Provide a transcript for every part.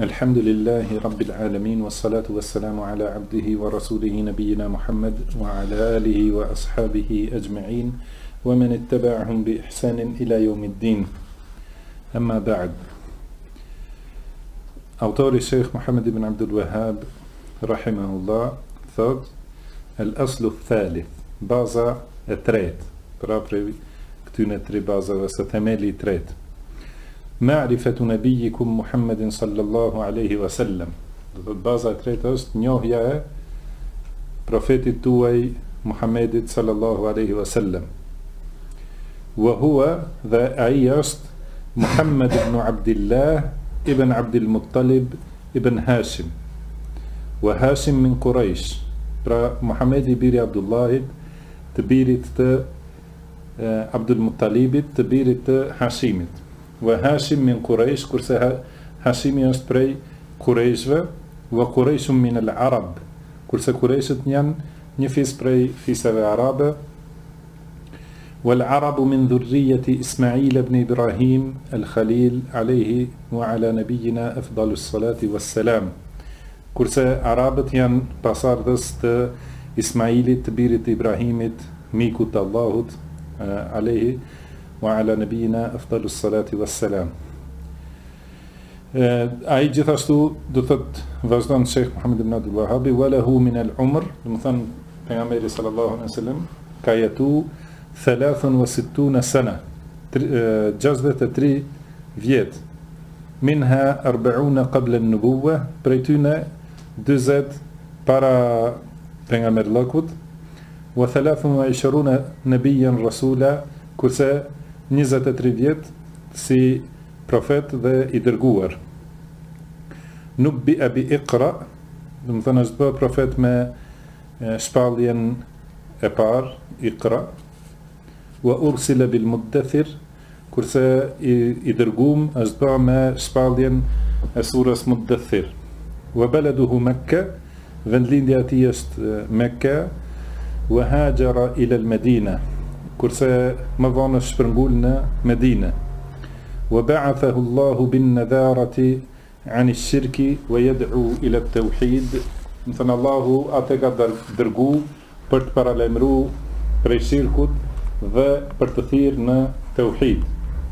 الحمد لله رب العالمين والصلاة والسلام على عبده ورسوله نبينا محمد وعلى آله وأصحابه أجمعين ومن اتبعهم بإحسان إلى يوم الدين. أما بعد. Autori Sheikh Muhammad ibn Abdul Wahhab rahimahullah thot al-aslu thalith, baza e tretë, pra prej këtyne tre bazave së themeli I tretë. Ma'rifatu nabiyikum Muhammedin sallallahu alaihi wasallam. Do thot baza e tretë është njohja e profetit tuaj Muhammedit sallallahu alaihi wasallam. Wa huwa, dhe ai është Muhammad ibn Abdillah ibn Abdul Muttalib ibn Hashim. Wa Hashim min Quraysh. Pra Muhammedi biri Abdullahit, të birit të Abdul Muttalibit, të birit të Hashimit. Wa Hashim min Quraysh, kurse Hashimi është prej Qurayshve, wa Qurayshun min al-Arab, kurse Qurayshët janë një fis prej fisave arabe. والعرب من ذرية إسماعيل بن إبراهيم الخليل عليه وعلى نبينا أفضل الصلاة والسلام. Kurse Arabët janë pasardhës të Ismailit, të birit të Ibrahimit, mikut të Allahut, alayhi wa ala nabiyina afdalus salati wassalam. Ai gjithashtu do thot vazhdon Sheikh Muhammad ibn Abdul Wahhab, walahu min al-umr, do të thon pejgamberi sallallahu alaihi wasallam ka jetu 63 sana, 63 vjet. Minha 40 qabla an-nubuwah, prej tyne 40 para pejgamberllëkut, wa 23 nabiyan rasula, kurse 23 vjet si profet dhe I dërguar. Nubbi'a bi Iqra, do të thonë është bë profet me shpalljen e parë, Iqra. Wa ursila bil Muddathir, kurse I dërguam është bë me shpalljen e surës Muddathir. Wa baladuhu Mekka, vendlindja e tij është Mekka. Wa hajara ila al-Madina, kurse më vonë është shpërngul në Medinë. Wa ba'athahu Allahu bin nadharati an ash-shirki wa yad'u ila at-tauhid. Do thënë Allahu atë ka dërgu për të paralajmëruar prej shirkut dhe për të thirrë në tauhid.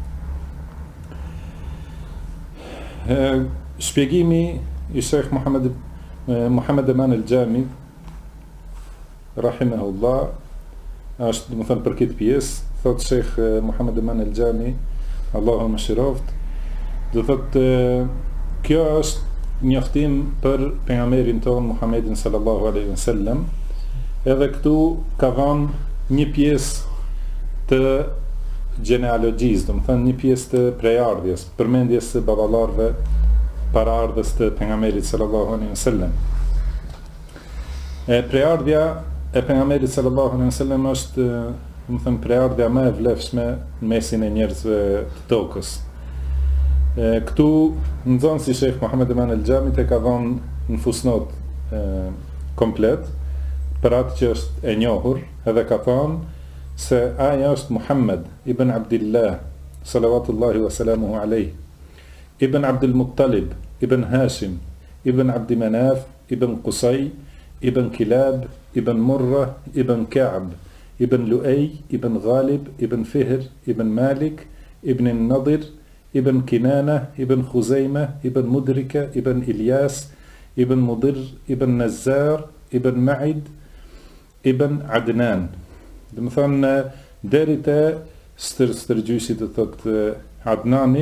Shpjegimi I Sheikh Muhammad Aman al-Jami rahimahullah është, do të thënë për këtë pjesë, thot Sheikh Muhammad Aman al-Jami, Allahu më shiroft, do thot kjo është njoftim për pejgamberin ton Muhammedin sallallahu alaihi wasallam. Edhe këtu ka dhënë një pjesë të genealogjisë, do të thënë një pjesë të prejardhjes, përmendjes së baballarëve paraardhës të pejgamberit sallallahu alaihi wasallam. Prejardhja e pejgamberit sallallahu alaihi wasallam është, do të thënë, prejardhja më e vlefshme në mesin e njerëzve të tokës. Këtu nxon si Sheikh Muhammad Aman al-Jami e ka dhënë në fusnot komplet për atë që është e njohur, edhe ka thënë se aja është Muhammad ibn Abdillah salawatullahi wa salamuhu alayhi, ibn Abdul Muttalib, ibn Hashim, ibn Abdi Manaf, ibn Qusay, ibn Kilab, ibn Murrah, ibn Ka'b, ibn Lu'ay, ibn Ghalib, ibn Fihr, ibn Malik, ibn Nadir, ibn Kinana, ibn Khuzaymah, ibn Mudrika, ibn Ilyas, ibn Mudir, ibn Nazzar, ibn Ma'id, ibn Adnan. Dhe më thënë, deri të stërgjyshi të thotë Adnani,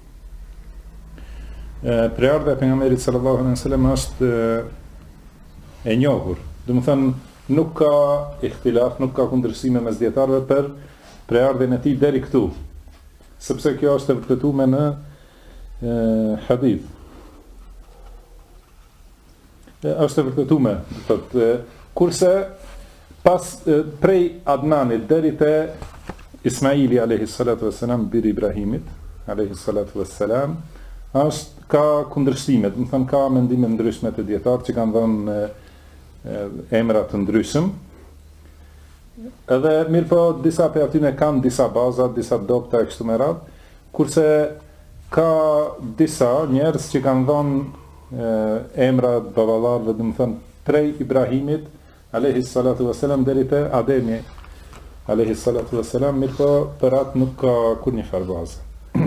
prejardhja e pejgamberit sallallahu alaihi wasallam është e njohur. Dhe më thënë, nuk ka ihtilaf, nuk ka kundërsime mes dietarëve për prejardhjen e tij deri këtu, sepse kjo është e vërtetuar në hadith. Është e vërtetuar, thotë, kurse pas prej Adnanit deri te Ismaili alayhi salatu wassalam, biri Ibrahimit alayhi salatu wassalam, është ka kundërshtime, do të thënë ka mendime ndryshme të dietarë që kanë dhënë emra të ndryshëm. Edhe mirë po disa për atyne kanë disa baza, disa dopta e kështu me radhë, kurse ka disa njerëz që kanë dhënë emra baballarëve, do të thënë prej Ibrahimit alayhi salatu wassalam deri te Ademi alayhi salatu wassalam, mirë po për atë nuk ka kurrë farë bazë.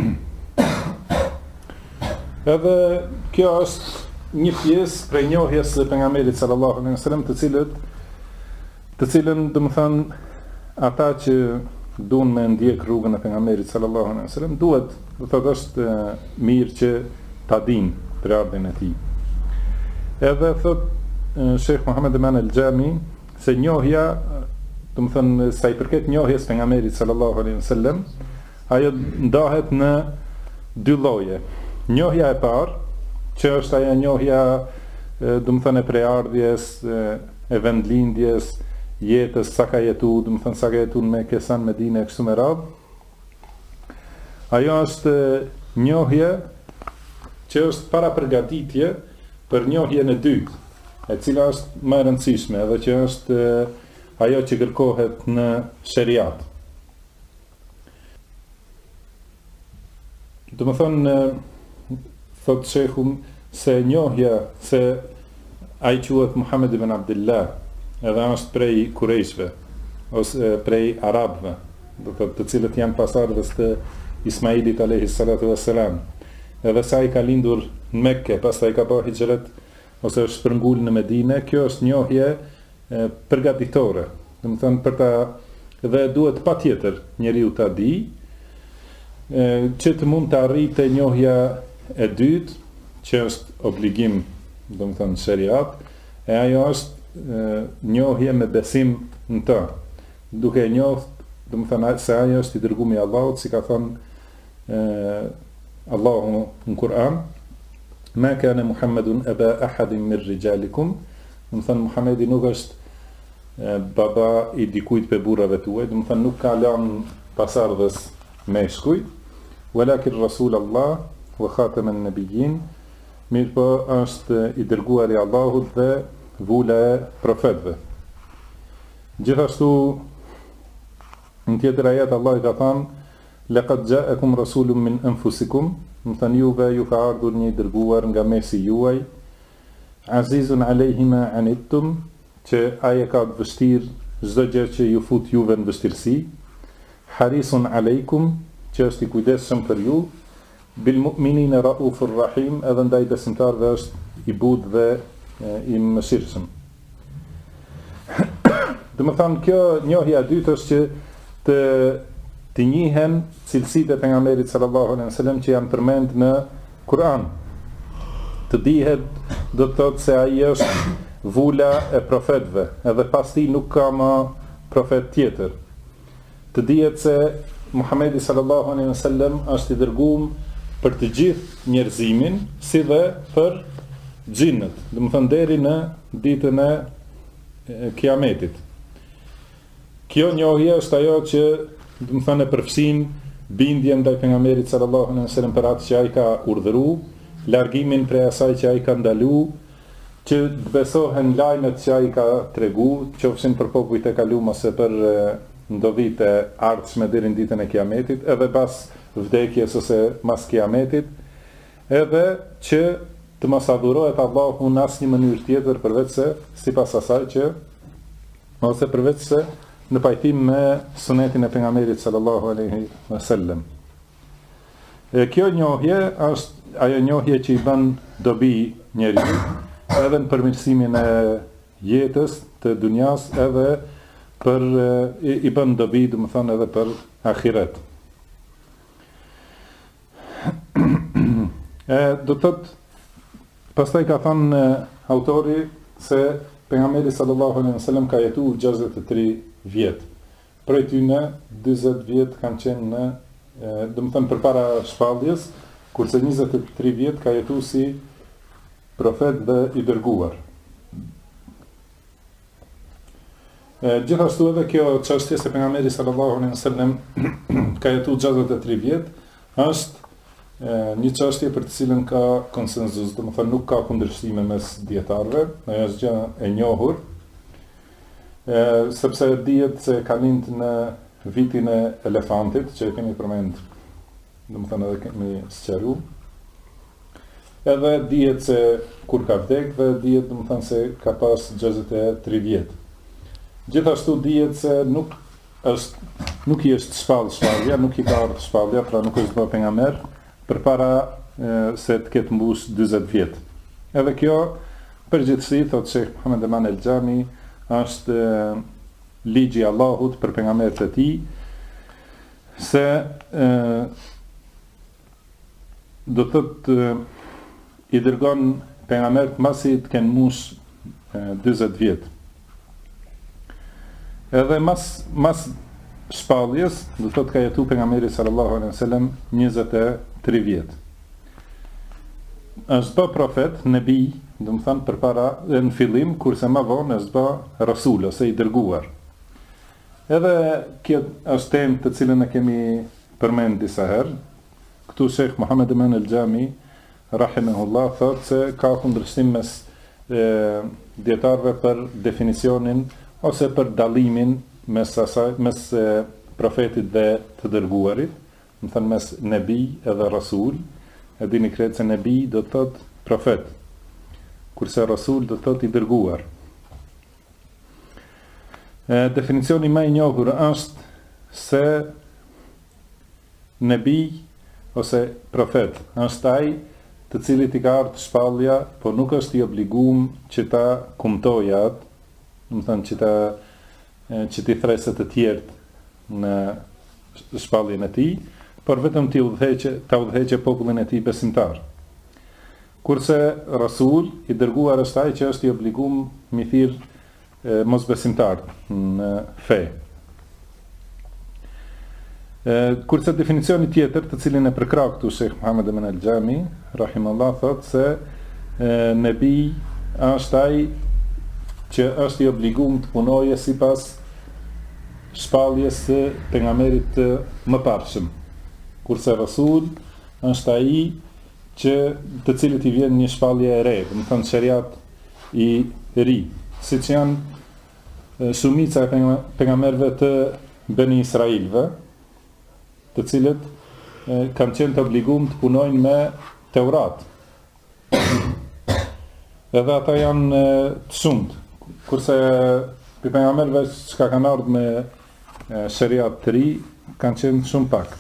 Edhe kjo është një pjesë prej njohjes së pejgamberit sallallahu alaihi wasallam, të cilën do të thënë ata që duan me ndjek rrugën e pejgamberit sallallahu alaihi wasallam duhet, do thotë është mirë që ta dinë prardhin e tij. Edhe thot Sheikh Muhammad Eman el-Jami se njohja, do të thënë sa i përket njohjes pejgamberit sallallahu alaihi wasallam, ajo ndahet në dy lloje. Njohja e parë, që është ajo njohja, do të thënë e preardhjes, e vendlindjes, jetës, sa ka jetu, do të thënë sa ka jetu në Mekë, sa në Medinë, kështu me radhë. Ajo është njohje që është para përgatitje për njohjen e dytë, e cila është më e rëndësishme, edhe që është ajo që kërkohet në sheriat. Do të thënë, thot shehu se njohja se ai quhet Muhammed ibn Abdullah, edhe është prej Kurejshve, ose prej Arabëve, do të të cilët janë pasardhës të Ismailit alayhi salatu wassalam. Edhe sa i ka lindur në Mekke, pastaj ka bërë hijret ose është shpërngul në Medinë, kjo është njohje përgatitore. Do të thënë për ta, dhe duhet patjetër njeriu ta di që të mund të arrijë njohja e dytë, që është obligim, do të thënë sheriat, e ajo është njohje me besim në të, duke njohur, do të thënë se ajo është i dërguari i Allahut, si ka thënë Allahu në Kur'an, ma kana Muhammedun aba ahadin min rijalikum, do të thënë Muhamedi nuk është baba i dikujt për burrave tuaj, do të thënë nuk ka lënë pasardhës meshkuj, walakin Rasulullah wa khataman nabiyyin, mirë po është i dërguari i Allahut dhe vula e profetëve. Gjithashtu në tjetër ajet Allah i ka thënë laqad ja'akum rasulun min anfusikum, do të thënë juve ju ka ardhur një dërguar nga mesi juaj, azizun alayhi ma anittum, që ai ka të vështirë çdo gjë që ju fut juve në vështirësi, harisun alaykum, që është i kujdesshëm për ju, bil mu'minina raufur rahim, edhe ndaj besimtarëve është i butë dhe i mëshirshëm. Do të thënë kjo njohja e dytë është që të njihen cilësitë e pejgamberit sallallahu alaihi wasallam që janë përmend në Kur'an. Të dihet, do të thotë se ai është vula e profetëve, edhe pas tij nuk ka më profet tjetër. Të dihet se Muhamedi sallallahu alaihi wasallam është i dërguar për të gjithë njerëzimin, si dhe për xhinët, do të thënë deri në ditën e Kiametit. Kjo njohje është ajo që, do të thënë, përfshin bindjen ndaj pejgamberit sallallahu alaihi wasallam për atë që ai ka urdhëruar, largimin prej asaj që ai ka ndaluar, që të besohen lajmet që ai ka treguar, qofshin për popujt e kaluar ose për ndodhit e ardhshme deri në ditën e Kiametit, edhe pas vdekjes ose mas Kiametit, edhe që të mos adhurohet Allahu në asnjë mënyrë tjetër përveç se sipas asaj që, ose përveç se në pajtim me sunetin e pejgamberit sallallahu alaihi wasallam. Kjo njohje është ajo njohje që i bën dobi njeriu, edhe në përmirësimin e jetës të dunjas, edhe për i bën dobi, do të thonë, edhe për ahiret. Do të thotë, pastaj ka thënë autori se pejgamberi sallallahu alaihi wasallam ka jetuar 63 vjet. Prej tyre 40 vjet kanë qenë në, do të thënë, përpara shpalljes, kurse 23 vjet ka jetuar si profet dhe i dërguar. Gjithashtu edhe kjo çështje se pejgamberi sallallahu alaihi wasallam ka jetuar 63 vjet është një çështje për të cilën ka konsenzus, do të thënë nuk ka kundërshtime mes dietarëve, ajo është gjë e njohur, sepse dihet se ka lind në vitin e elefantit, që e kemi përmend domethënë edhe kemi sqaruar. Edhe dihet se kur ka vdek dhe dihet domethënë se ka pas 63 vjet. Gjithashtu dihet se nuk i është shpallja, nuk i ka ardhur shpallja, pra nuk është bërë pejgamber përpara se të ketë mbush 40 vjet. Edhe kjo përgjithësi, thotë Sheikh Muhammed Eman el-Xhami, është ligji i Allahut për pejgamberët e tij, se do të thotë i dërgon pejgamberët mbasi të kenë mbush 40 vjet. Edhe mas shpalljes, do të thotë ka jetu pejgamberi sallallahu alaihi wasallam 23 vjet. Është bë profet, nebi, do të thonë përpara në fillim, kurse më vonë është bë rasul ose i dërguar. Edhe kjo është temë të cilën e kemi përmend disa herë. Këtu Sheikh Muhammed Eman el-Xhami rahimahullah thotë se ka kundërshtim mes dietarëve për definicionin ose për dallimin mes profetit dhe të dërguarit, do të thënë mes nebi edhe rasul. E dini kretë se nebi do të thotë profet, kurse rasul do të thotë i dërguar. Definicioni më i njohur është se nebi ose profet është ai të cilit i ka ardhur shpallja, por nuk është i obliguar që ta kumtojë atë, do të thënë që ti thresë të tjerë në shpalljen e tij, por vetëm ta udhëheqë popullin e tij besimtar. Kurse rasul, i dërguar është ai që është i obliguar mi thirr mosbesimtar në fe. Kurse definicioni tjetër, të cilin e përkrah këtu Sheikh Muhammed Eman el-Xhami rahimahullah, thotë se nebi është ai që është i obliguar të punojë sipas shpalljes së pejgamberit të mëparshëm. Kurse rasul është ai që të cilit i vjen një shpallje e re, do të thonë shariat i ri, siç janë shumica e pejgamberëve të Beni Israilëve, të cilët kanë qenë të obliguar të punojnë me Teurat. Edhe ata janë të shumt, kurse pejgamberëve që kanë ardhur me shariat të ri kanë qenë shumë pak.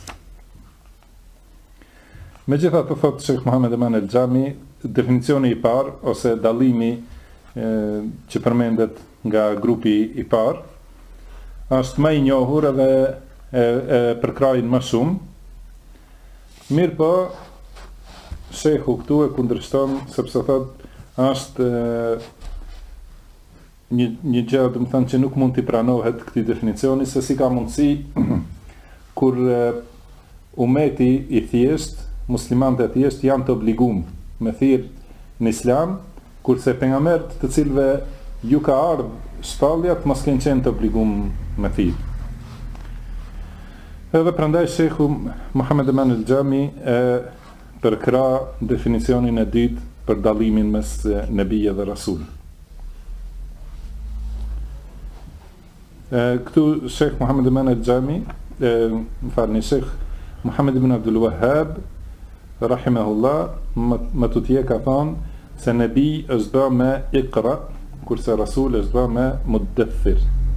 Megjithatë, thotë Sheikh Muhammed Eman el-Xhami, definicioni i parë ose dallimi që përmendet nga grupi i parë është më i njohur edhe e përkrahin më shumë. Mirë po, Sheikhu këtu e kundërshton, sepse thotë është një gjë, do të thënë, që nuk mund t'i pranohet këtij definicioni, se si ka mundësi kur umeti i thjesht, muslimanët e thjesht janë të obliguar me thirr në islam, kurse pejgamberët të cilëve ju ka ardhur shpallja mos kanë qenë të obliguar me thirr. Edhe prandaj Sheikhu Muhammed Eman el-Xhami e përkrah definicionin e dytë për dallimin mes nebije dhe rasul. Këtu Sheikh Muhammed Eman el-Xhami, Sheikh Muhammed ibn Abdul Wahhab rahimahullah, më tutje ka thonë se nebi është bërë me Iqra, kurse rasul është bërë me Muddathir.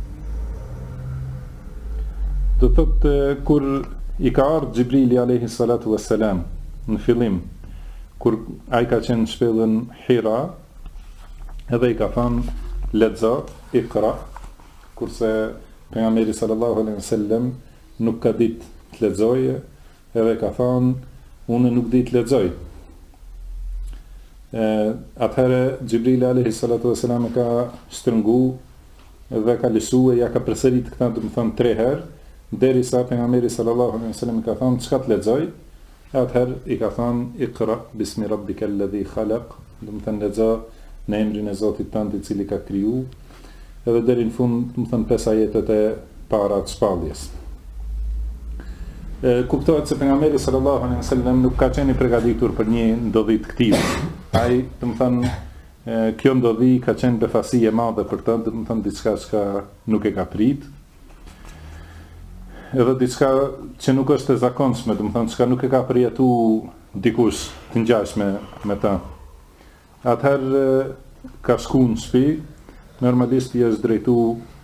Do thotë kur i ka ardhur Xhibrili alayhi salatu wassalam në fillim, kur ai ka qenë në shpellën Hira, edhe i ka thënë lexo Iqra, kurse pejgamberi sallallahu alaihi wasallam nuk ka ditë të lexojë, edhe ka thënë unë nuk di të lexoj. Atëherë Xhibrili alayhi salatu wassalam ka shtrëngu dhe ka lëshuar, ja ka përsërit këtë, do të thonë 3 herë, derisa pejgamberi sallallahu alaihi wasallam ka thënë çka të lexoj. Atëherë i ka thënë Iqra bismi rabbika alladhi khalaq, do të thënë lexo në emrin e Zotit tënd i cili ka kriju, edhe deri në fund, do të thënë 5 ajetet e para të shpalljes. Kuptohet se pejgamberi sallallahu alaihi wasallam nuk ka qenë i përgatitur për një ndodhi të këtij. Ai, do të thënë, kjo ndodhi ka qenë befasi e madhe për të, do të thënë diçka që nuk e ka prit. edhe diçka që nuk është e zakonshme, do të thonë çka nuk e ka përjetu dikush të ngjashme me ta. Atëherë ka shku në shtëpi, normalisht i është drejtu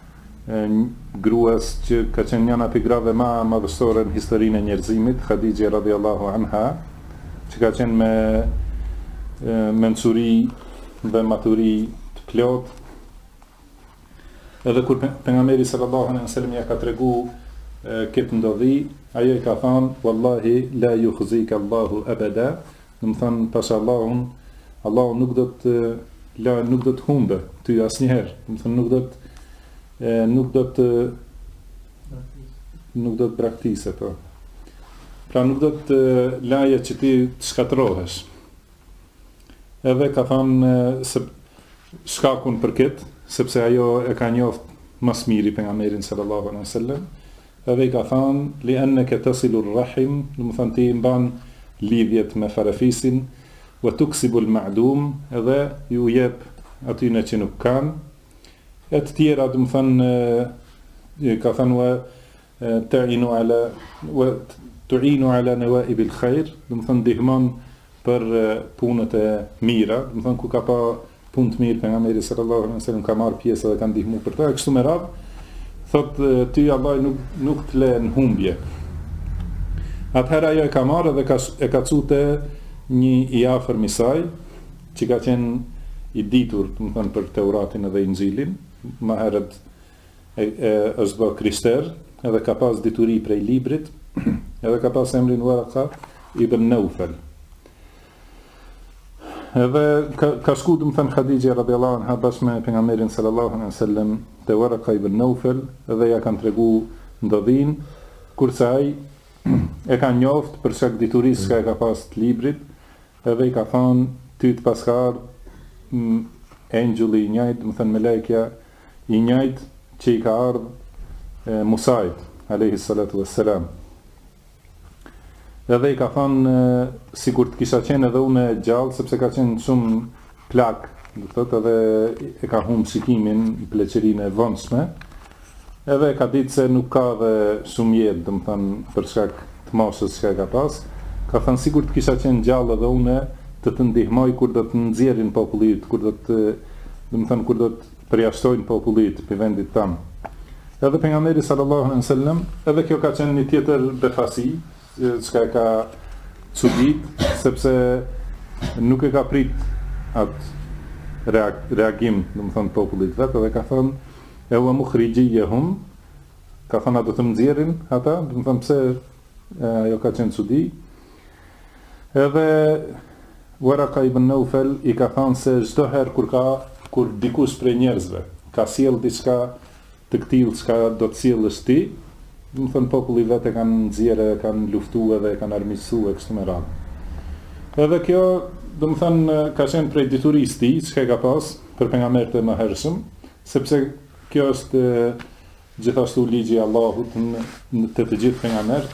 gruas që ka qenë njëna pi grave ma madhështore në historinë e njerëzimit, Khadija radhiyallahu anha, që ka qenë me mençuri dhe maturi të plot. Edhe kur pejgamberi sallallahu alaihi wasallam ja ka tregu këtë ndodhi, ajo i ka thënë wallahi la yukhzika Allahu abada, do të thonë pas Allahun, Allahu nuk do të humbe ty asnjëherë, do të thonë nuk do të braktisë po. Pra nuk do të laje që ti të shkatërrohesh. Edhe ka thënë se shkakun për këtë, sepse ajo e ka njoft mas miri pejgamberin sallallahu alaihi wasallam. Edhe i ka thënë li annaka tasilur rahim, do të thonë ti mban lidhjet me farafisin, wa tuksibul ma'dum, edhe ju jep atyne që nuk kanë. E të tjera, do të thonë ka thënë tu'inu ala nawaibil khair, do të thonë ndihmon për punët e mira, do të thonë ku ka pa punë të mirë pejgamberi sallallahu alaihi wasallam ka marrë pjesë dhe ka ndihmuar për ta, kështu me radhë. Thot ty Allah nuk të le në humbje. Atëherë ajo e ka marrë dhe e ka cute një i afër misaj, që ka qenë i ditur, të më thënë për Teuratin edhe Injilin, ma herët është bë krister, edhe ka pas dituri prej librit, edhe ka pas emrin Waraka ibn Naufal. Edhe ka shku, do të thënë Khadija radhiyallahu anha bashkë me pejgamberin sallallahu alaihi wasallam te Waraka ibn Naufal, dhe ja kanë tregu ndodhin, kurse ai e ka njoft për shkak diturisë që ka pas të librit, edhe i ka thonë ty të paskar engjulli i njëjtë, do të thënë melekja i njëjtë që i ka ardhur Musait alayhi salatu wassalam. Edhe i ka thënë sikur të kisha qenë edhe unë gjallë, sepse ka qenë shumë plak, do thotë, edhe e ka humbur shikimin, pleqërinë e vonshme. Edhe ka ditë se nuk ka dhe shumë jetë, do të thënë për shkak të moshës që ka pas. Ka thënë sikur të kisha qenë gjallë edhe unë të ndihmoj kur do të nxjerrin popullit, kur do të përjashtojnë popullit për vendit tam. Edhe pejgamberi sallallahu alaihi wasallam, edhe kjo ka qenë një tjetër befasi, çka e ka çudit, sepse nuk e ka prit atë reagim, do të thonë popullit vet, edhe ka thënë e wa mukhrijihum, ka thënë do të nxjerrin ata, do të thonë pse ajo ka qenë çudi. Edhe Waraka ibn Naufal i ka thënë se çdo herë kur dikush prej njerëzve ka sjell diçka të këtillë çka do të sjellësh ti, do të thënë populli vetë kanë nxjerrë, kanë luftuar dhe kanë armiqsuar kështu me radhë. Edhe kjo, do të thënë ka qenë prej diturisë të tij, çka ka pas për pejgamberët e mëhershëm, sepse kjo është gjithashtu ligji i Allahut në të gjithë pejgamberët,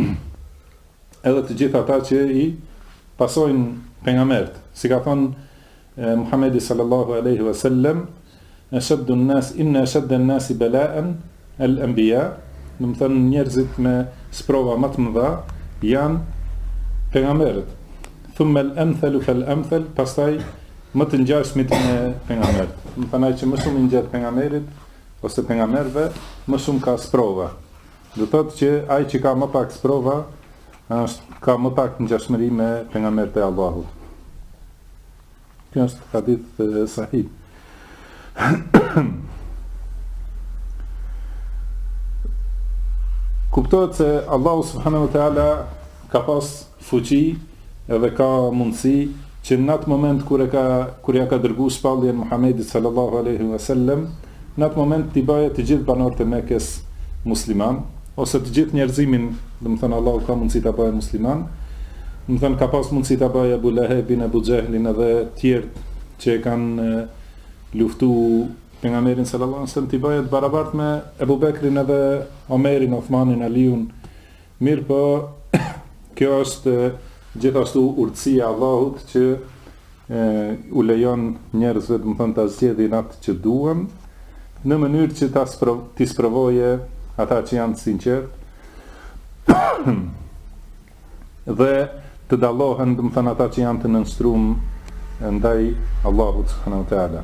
edhe të gjithë ata që i pasojnë pejgamberët. Si ka thënë Muhamedi sallallahu alaihi wasallam, ashaddu an-nas inna ashadda an-nasi bala'an al-anbiya, do të thënë njerëzit me sprova më të mëdha janë pejgamberët. Thumma al-amthalu fal-amthal, pastaj më të ngjashmit me pejgamberët. Do të thënë ai që më shumë i ngjet pejgamberit ose pejgamberëve, më shumë ka sprova. Do thotë që ai që ka më pak sprova ka më pak ngjashmëri me pejgamberët e Allahut. Kjo është hadith sahih. Kuptohet se Allahu subhanahu wa taala ka pas fuqi edhe ka mundësi që në atë moment kur ja ka dërguar shpalljen Muhamedit sallallahu alaihi wasallam, në atë moment t'i bëjë të gjithë banorët e Mekës musliman, ose të gjithë njerëzimin, do të thënë Allahu ka mundësi ta bëjë musliman. Do të thënë ka pas mundësi ta bëjë Abu Lahebin, Abu Jahlin edhe të tjerë që e kanë luftuar pejgamberin sallallahu alaihi wasallam, t'i bëjë të barabartë me Abu Bekrin edhe Omerin, Uthmanin, Aliun. Mirë po, kjo është gjithashtu urtësia e Allahut që u lejon njerëzve, do të thonë, ta zgjedhin atë që duan, në mënyrë që t'i sprovoje ata që janë sinqert, dhe të dallohen, do të thënë ata që janë të nënshkruar ndaj Allahut subhanahu wa taala.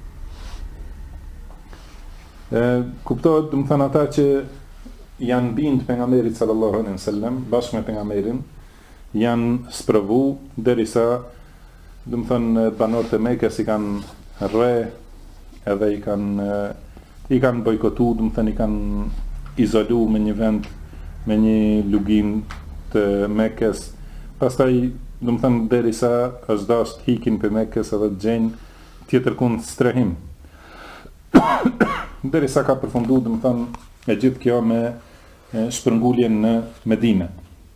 Kuptohet, do të thënë ata që janë bind pejgamberit sallallahu alaihi wasallam bashkë me pejgamberin, janë sprovu derisa, do të thënë, banorët e Mekës i kanë rre edhe i kanë bojkotu, do të thënë i kanë izolu me një vend, me një lugin të Mekës. Pastaj, do të thënë, derisa është dashur të hikin për Mekës edhe të gjejnë tjetër kund strehim. Derisa ka përfunduar, do të thënë, e gjithë kjo me shpërnguljen në Medinë.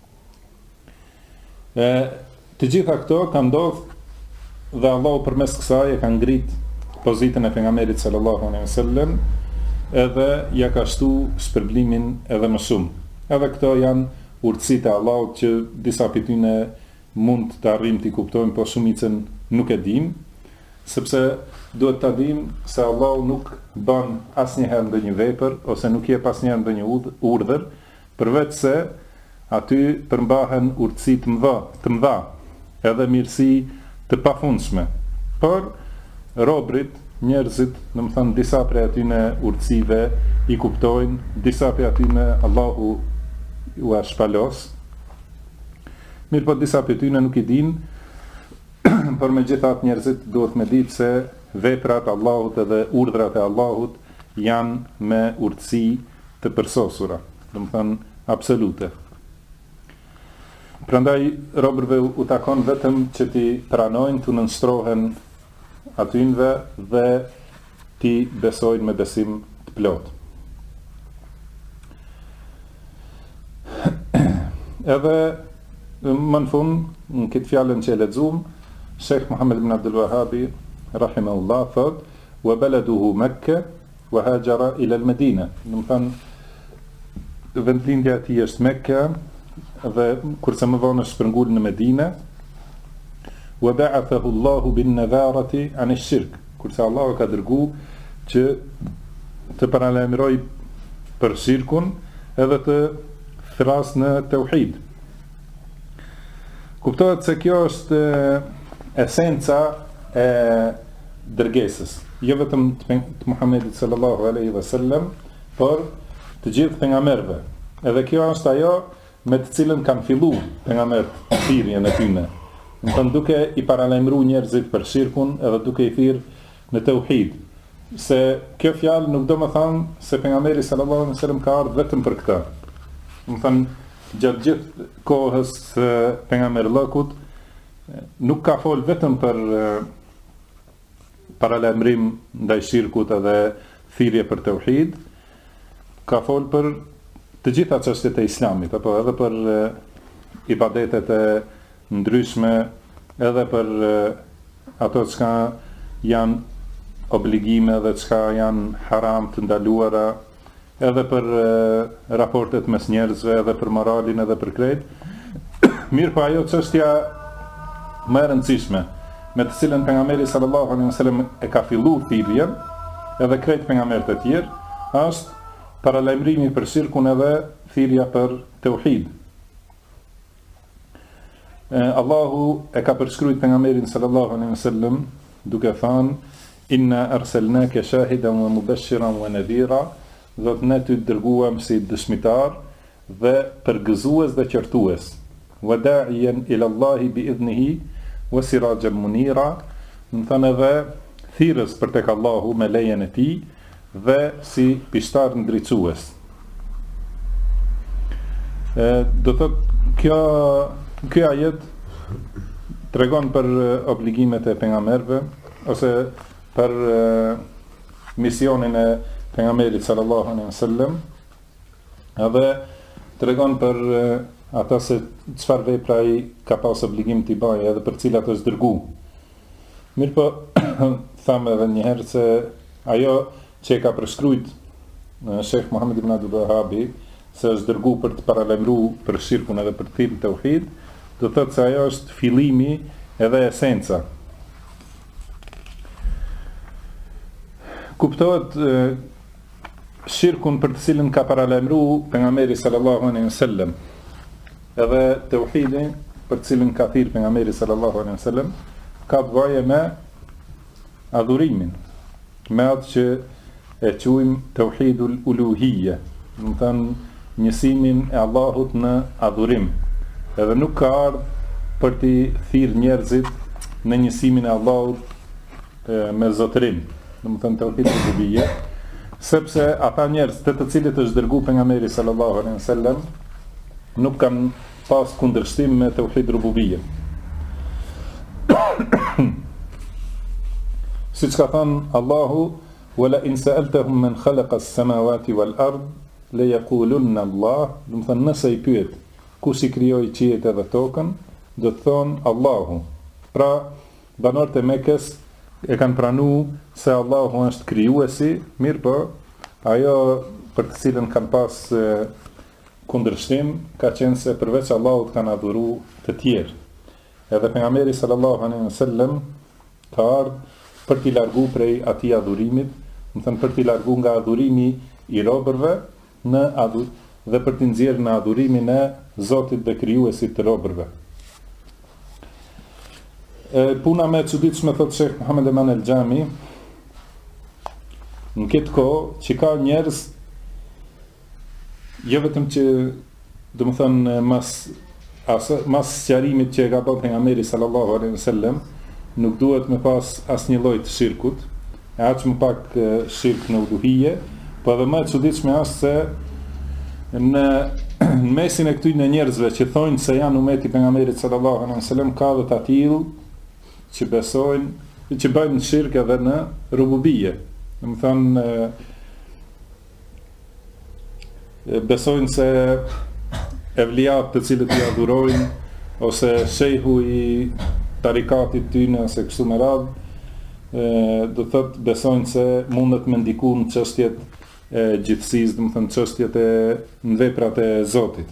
Të gjitha këto ka ndodhur dhe Allahu përmes kësaj e ka ngrit pozitën e pejgamberit sallallahu alaihi wasallam, edhe ja ka shtu shpërblimin edhe më shumë. Edhe këto janë urtësitë e Allahut që disa prej tyre mund të arrijmë të kuptojmë, por shumicën nuk e dim, sepse duhet ta dim se Allahu nuk bën asnjëherë ndonjë vepër ose nuk jep asnjëherë ndonjë urdhër, përveç se aty përmbahen urtësi të mëdha, edhe mirësi të pafundshme. Por robrit, njerëzit, do të thënë, disa prej atyre urtësive i kuptojnë, disa prej atyre Allahu u shpalos. Mirë, po disa prej tyre nuk i din, por megjithatë njerëzit duhet me ditë se veprat e Allahut edhe urdhrat e Allahut janë me urtësi të përsosura, do të thënë absolute. Prandaj robërve u takon vetëm që ti pranojnë, të nënshtrohen atynve dhe ti besojnë me besim të plot. Edhe më në fund, në këtë fjallën që e lexuam, Sheikh Muhammed ibn Abdul Wahhabi rahimahullah thot: "Wa baladuhu Mekka wa hajara ila al-Madina." Do të thënë, vendlindja e tij është Mekka, dhe kurse më vonë është shpërngul në Medinë. "Wa ba'athahu Allahu bin-nadharati 'an ash-shirk." Kurse Allahu ka dërguar që të paralajmëroj për shirkun edhe të thras në tauhid. Kuptohet se kjo është esenca e dërgesës, jo vetëm të Muhamedit sallallahu alaihi wasallam, por të gjithë pejgamberëve. Edhe kjo është ajo me të cilën kanë filluar pejgamberët thirrjen e tyre. Do të duke i paralajmëruar njerëzit për shirkun edhe duke i thirrë në tauhid. Se kjo fjalë nuk do të thonë se pejgamberi sallallahu alaihi wasallam ka ardhur vetëm për këtë. Do të thonë, gjatë gjithë kohës pejgamberllëkut nuk ka fol vetëm për paralajmërim ndaj shirkut edhe thirrje për tauhid, ka fol për të gjitha çështjet e islamit, apo edhe për ibadetet e ndryshme, edhe për ato çka janë obligime dhe çka janë haram të ndaluara, edhe për raportet mes njerëzve, edhe për moralin, edhe për krejt. Mirë, po ajo çështja më e rëndësishme, me të cilën pejgamberi sallallahu alaihi wasallam e ka filluar thirrjen, edhe krejt pejgamberët e tjerë, është paralajmërimi për shirkun edhe thirrja për tauhid. Allahu e ka përshkruajtur pejgamberin sallallahu alaihi wasallam duke thënë: "Inna arsalnaka shahidan wa mubashiran wa nadhira." Do të ne ty dërguam si dëshmitar dhe përgëzues dhe qortues. "Wa da'iyan ila Allahi bi idhnihi wa sirajan munira." Do të thënë edhe thirrës për tek Allahu me lejen e tij dhe si pishtar ndriçues. Do thot, kjo ajet tregon për obligimet e pejgamberëve ose për misionin e pejgamberit sallallahu alaihi wasallam, edhe tregon për ata se çfarë vepra ai ka pas obligim t'i bëjë edhe për cilat është dërguar. Mirë, po thamë edhe një herë se ajo që e ka përshkruajtur Sheikh Muhammed ibn Abdul Wahhabi se është dërguar për të paralajmëruar për shirkun edhe për të thirrur tauhid, do të thotë se ajo është fillimi edhe esenca. Kuptohet shirkun për të cilën ka paralajmëruar pejgamberi sallallahu alaihi wasallam edhe tauhidi për cilin ka thirrë pejgamberi sallallahu alaihi wasallam ka të bëjë me adhurimin, me atë që e quajmë tauhidul uluhiyya, do të thënë njësimin e Allahut në adhurim. Edhe nuk ka ardhur për t'i thirrë njerëzit në njësimin e Allahut me zotërim, do të thënë tauhidul uluhiyya, sepse ata njerëz të cilët është dërguar pejgamberi sallallahu alaihi wasallam nuk kanë pas kundërshtim me tauhid rububiyya. Siç ka thënë Allahu, wala in sa'altahum man khalaqa as-samawati wal ard la yaqulunna Allah, do të thënë nëse i pyet kush i krijoi qiejt edhe tokën, do të thonë Allahu. Pra, banorët e Mekës e kanë pranuar se Allahu është krijuesi, mirë po, ajo për të cilën kanë pas kundërshtim ka qenë se përveç Allahut kanë adhuru të tjerë. Edhe pejgamberi sallallahu alaihi wasallam ka ardhur për t'i largu prej atij adhurimit, do të thënë për t'i largu nga adhurimi i robërve në dhe për t'i nxjerrë në adhurimin e Zotit dhe krijuesit të robërve. Puna më e çuditshme, thotë Sheikh Muhammed Eman El Xhami, në këtë kohë që ka njerëz jo vetëm që do të thënë mas sqarimit që e ka bërë pejgamberi sallallahu alaihi wasallam, nuk duhet me pas asnjë lloj të shirkut, e aq më pak shirk në uluhije, po edhe më e çuditshme është se në mesin e këtyre njerëzve që thonë se janë umeti pejgamberit sallallahu alaihi wasallam ka dhe të tillë që besojnë, që bëjnë shirk edhe në rububije. Do të thënë besojnë se evliat të cilët i adhurojnë, ose shehu i tarikatit tyne, ose kështu me radhë, do thotë besojnë se mundet me ndiku në çështjet e gjithësisë, do të thënë çështjet në veprat e Zotit.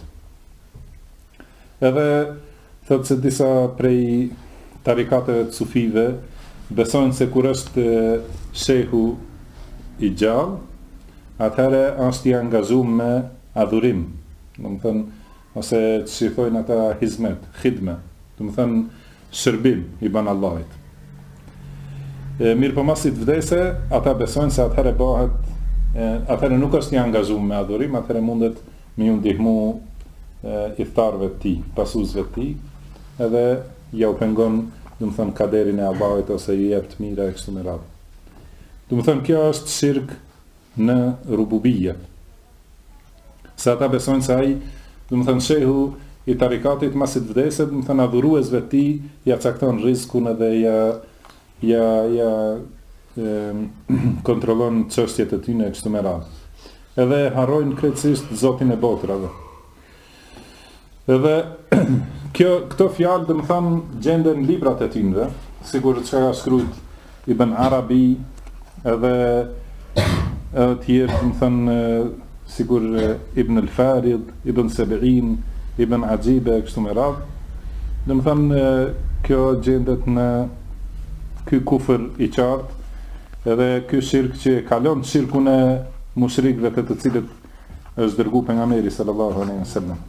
Edhe thotë se disa prej tarikateve të sufive besojnë se kur është shehu i gjallë, atëherë është i angazhuar me adhurim, do të thënë, ose që thojnë ata hizmet, khidme, do të thënë shërbim i ban Allahit. Mirë po masi të vdese, ata besojnë se atëherë bëhet, atëherë nuk është i angazhuar me adhurim, atëherë mundet me ju ndihmu iftarëve të tij, pasuesve të tij, edhe ja u pengon, do të thënë kaderin e Allahit ose i jep të mira e kështu me radhë. Do të thënë kjo është shirk në rububije. Se ata besojnë se ai, do të thënë shehu i tarikatit masi të vdeset, do të thënë adhuruesve të tij ja cakton rrezikun edhe ja kontrollon çështjet e tyre kështu me radhë. Edhe harrojnë krejtësisht Zotin e botrave. Edhe këto fjalë, do të thënë, gjenden në librat e tyre, sigurisht çka ka shkruajt Ibn Arabi, edhe tjerë, do të thënë, sigur Ibn al-Farid, Ibn Sabi'in, Ibn Ajibe, kështu me radhë. Do të thënë, kjo gjendet në ky kufër i qartë, edhe ky shirk që kalon shirkun e mushrikëve të cilët është dërguar pejgamberi sallallahu alaihi wasallam.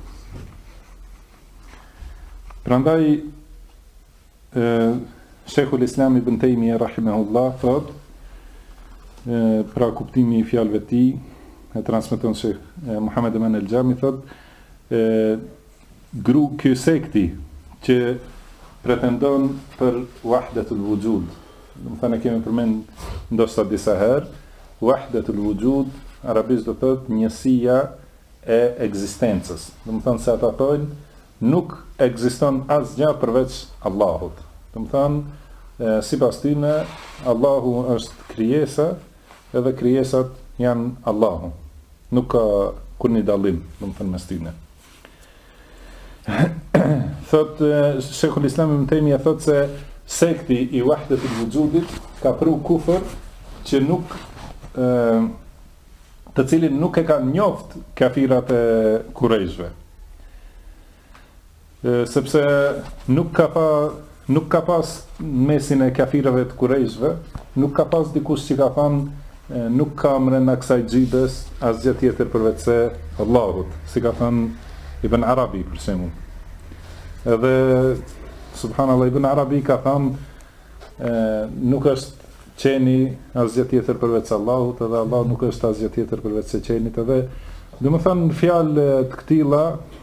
Prandaj Sheikhul Islam Ibn Taymiyyah rahimahullah thot, pra kuptimi i fjalëve të tij, e transmeton Sheikh Muhammed Eman El Xhami, thot, ky sekti që pretendon për wahdatul wujud, do të thënë kemi përmend ndoshta disa herë, wahdatul wujud arabisht do thotë njësia e ekzistencës. Do të thënë se ata thonë nuk ekziston asgjë përveç Allahut. Do të thënë sipas tyre Allahu është krijesa, edhe krijesat janë Allahu. Nuk ka kurrë dallim, do të thënë mes tyre. Thot Sheikhul Islam Ibn Taymiyyah thot se sekti i wahdatul wujudit ka pru kufër që nuk të cilin nuk e kanë njoft kafirat e Kurejshve, sepse nuk ka pas mesin e kafirave të Kurejshve, nuk ka pas dikush që ka thënë nuk ka mrena kësaj xhibes asgjë tjetër përveç se Allahut, si ka thënë Ibn Arabi për shembull. Edhe subhanallahu Ibn Arabi ka thënë nuk është qeni asgjë tjetër përveç Allahut, edhe Allah nuk është asgjë tjetër përveç se qenit, edhe domethënë fjalë të këtilla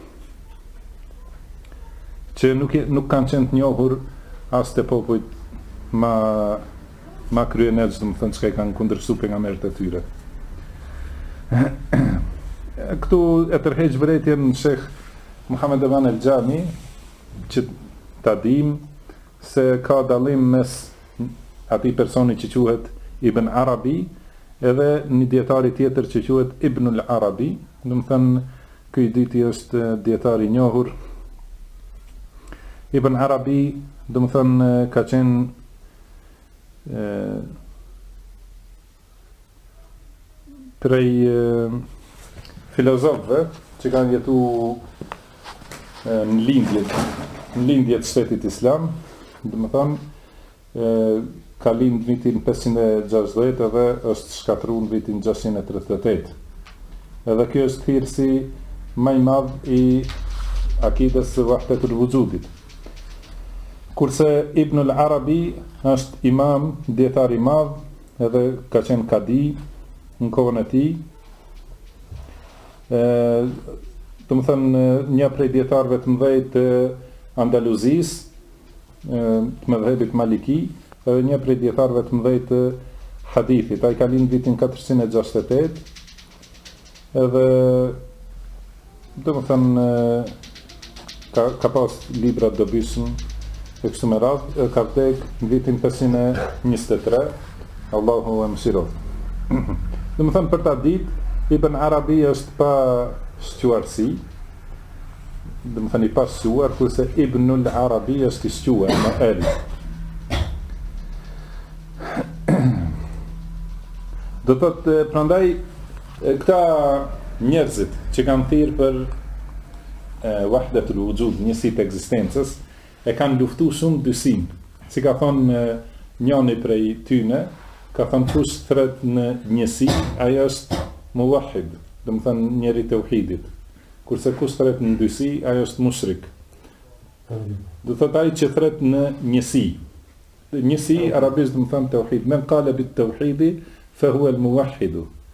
që nuk kanë qenë të njohur as te popujt ma kryenerç, domethënë çka i kanë kundërshtuar pejgamberët e tyre. Këtu e tërheq vërejtjen Shekh Muhammed Evan El Gjami që ta dim se ka dallim mes atij personi që quhet Ibn Arabi edhe një dietari tjetër që quhet Ibnul Arabi. Domethënë ky i dyti është dietari i njohur. Ibn Arabi domethënë ka qenë prej filozofëve që kanë jetu në lindjet shtetit islam, domethënë ka lind vitin 560 edhe është shkatruar në vitin 638. Edhe kjo është thirrsi më i madh i akides së wahdatul wujudit. Kurse Ibnul Arabi është imam, dietar i madh, edhe ka qenë kadi në kohën e tij. Domethënë një prej dietarëve të mëdhej të Andaluzis, të mëdhëbit Maliki, edhe një prej dietarëve të mëdhej të hadithit. Ai ka lind vitin 468. Edhe domethënë ka pas libra të dobishëm e kështu me radhë, ka vdek në vitin 523, Allahu e mëshiroft. Domethënë për ta ditë, Ibn Arabi është pa shquarësi, domethënë i pa shquar, kurse Ibnul Arabi është i shquar me el. Do thotë prandaj këta njerëzit që kanë thirrë për wahdatul wujud, njësitë e ekzistencës, e kanë luftu shumë dysin. Si ka thonë njëri prej tyne, ka thonë kush thret në njësi, ajo është muwahhid, domethënë njeri të tauhidit. Kurse kush thret në dysi, ajo është mushrik. Do thotë ai që thret në njësi. Njësi arabisht domethënë tauhid. Men qala bit tauhidi fa huwa al muwahhid.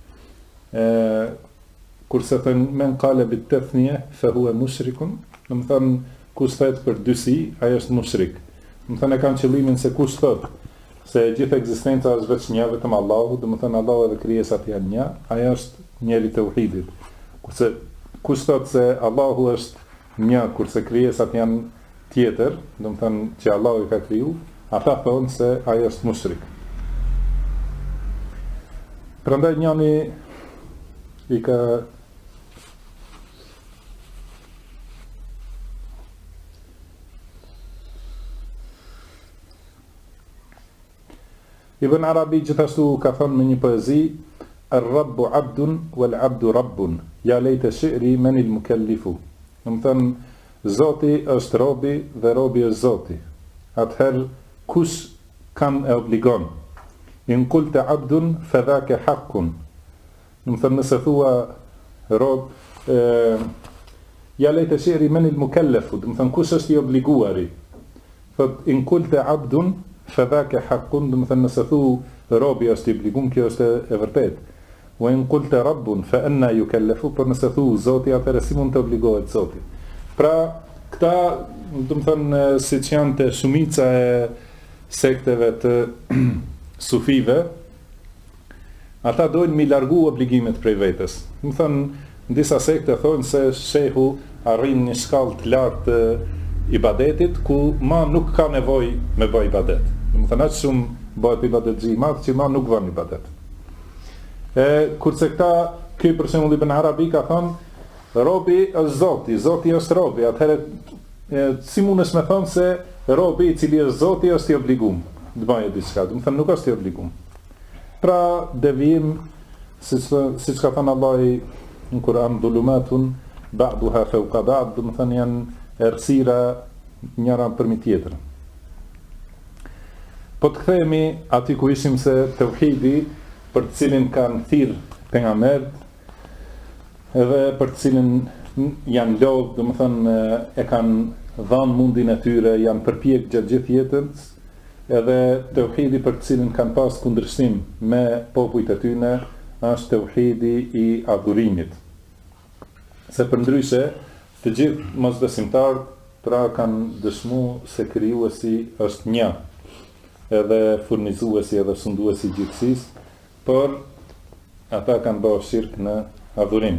Kurse thënë men qala bit tathniya fa huwa mushrikun, domethënë kush thot për dysi, ai është mushrik. Domethënë kanë qëllimin se kush thot se gjithë ekzistenca është vetëm një, vetëm Allahu, domethënë Allahu dhe krijesat janë një, ai është njeri i tauhidit. Kurse kush thot se Allahu është një, kurse krijesat janë tjetër, domethënë që Allahu i ka kriju, ata thonë se ai është mushrik. Prandaj njëri i ka Ibn Arabi gjithashtu ka thënë me një poezi: "Ar-Rabbu 'abdun wal-'abdu rabbun, ya lejta shi'ri man al-mukallifu." Domethënë Zoti është robi dhe robi është Zoti. Atëherë kush kanë e obligon? In qulta 'abdun fa dhaka haqqun. Domethënë nëse thua rob, ya lejta shi'ri man al-mukallafu, domethënë kush është i obliguari? Thot in qulta 'abdun fadhaka haqqun, domethënë nëse thu robi është i obliguar, kjo është e vërtetë. Wa in qulta rabbun fa anna yukallafu, por nëse thu Zoti, atëherë si mund të obligohet Zoti? Pra këta domethënë siç janë të shumica e sekteve të sufive, ata dojnë mi largu obligimet prej vetes. Domethënë në disa sekte thonë se shehu arrin një shkallë të lartë të ibadetit ku ma nuk ka nevojë me bëj ibadet. Domethënë aq shumë bëhet ibadet i madh që ma nuk bën ibadet. Kurse këta, ky për shembull Ibn Arabi ka thënë robi është Zoti, Zoti është robi. Atëherë si mundesh me thonë se robi i cili është Zoti është i obliguar të bëjë diçka? Domethënë nuk është i obliguar. Pra devijim, siç ka thënë Allahu në Kur'an, dhulumatun ba'duha fawqa ba'd, domethënë janë errësira njëra përmi tjetrën. Po të kthehemi aty ku ishim se tauhidi për të cilin kanë thirrë pejgamberët edhe për të cilin janë lodhë, domethënë e kanë dhanë mundin e tyre, janë përpjek gjatë gjithë jetës, edhe tauhidi për të cilin kanë pas kundërshtim me popujt e tyre është tauhidi i adhurimit. Se përndryshe, të gjithë mosbesimtarët pra kanë dëshmu se krijuesi është një, edhe furnizuesi edhe sunduesi i gjithësisë, por ata kanë bërë shirk në adhurim.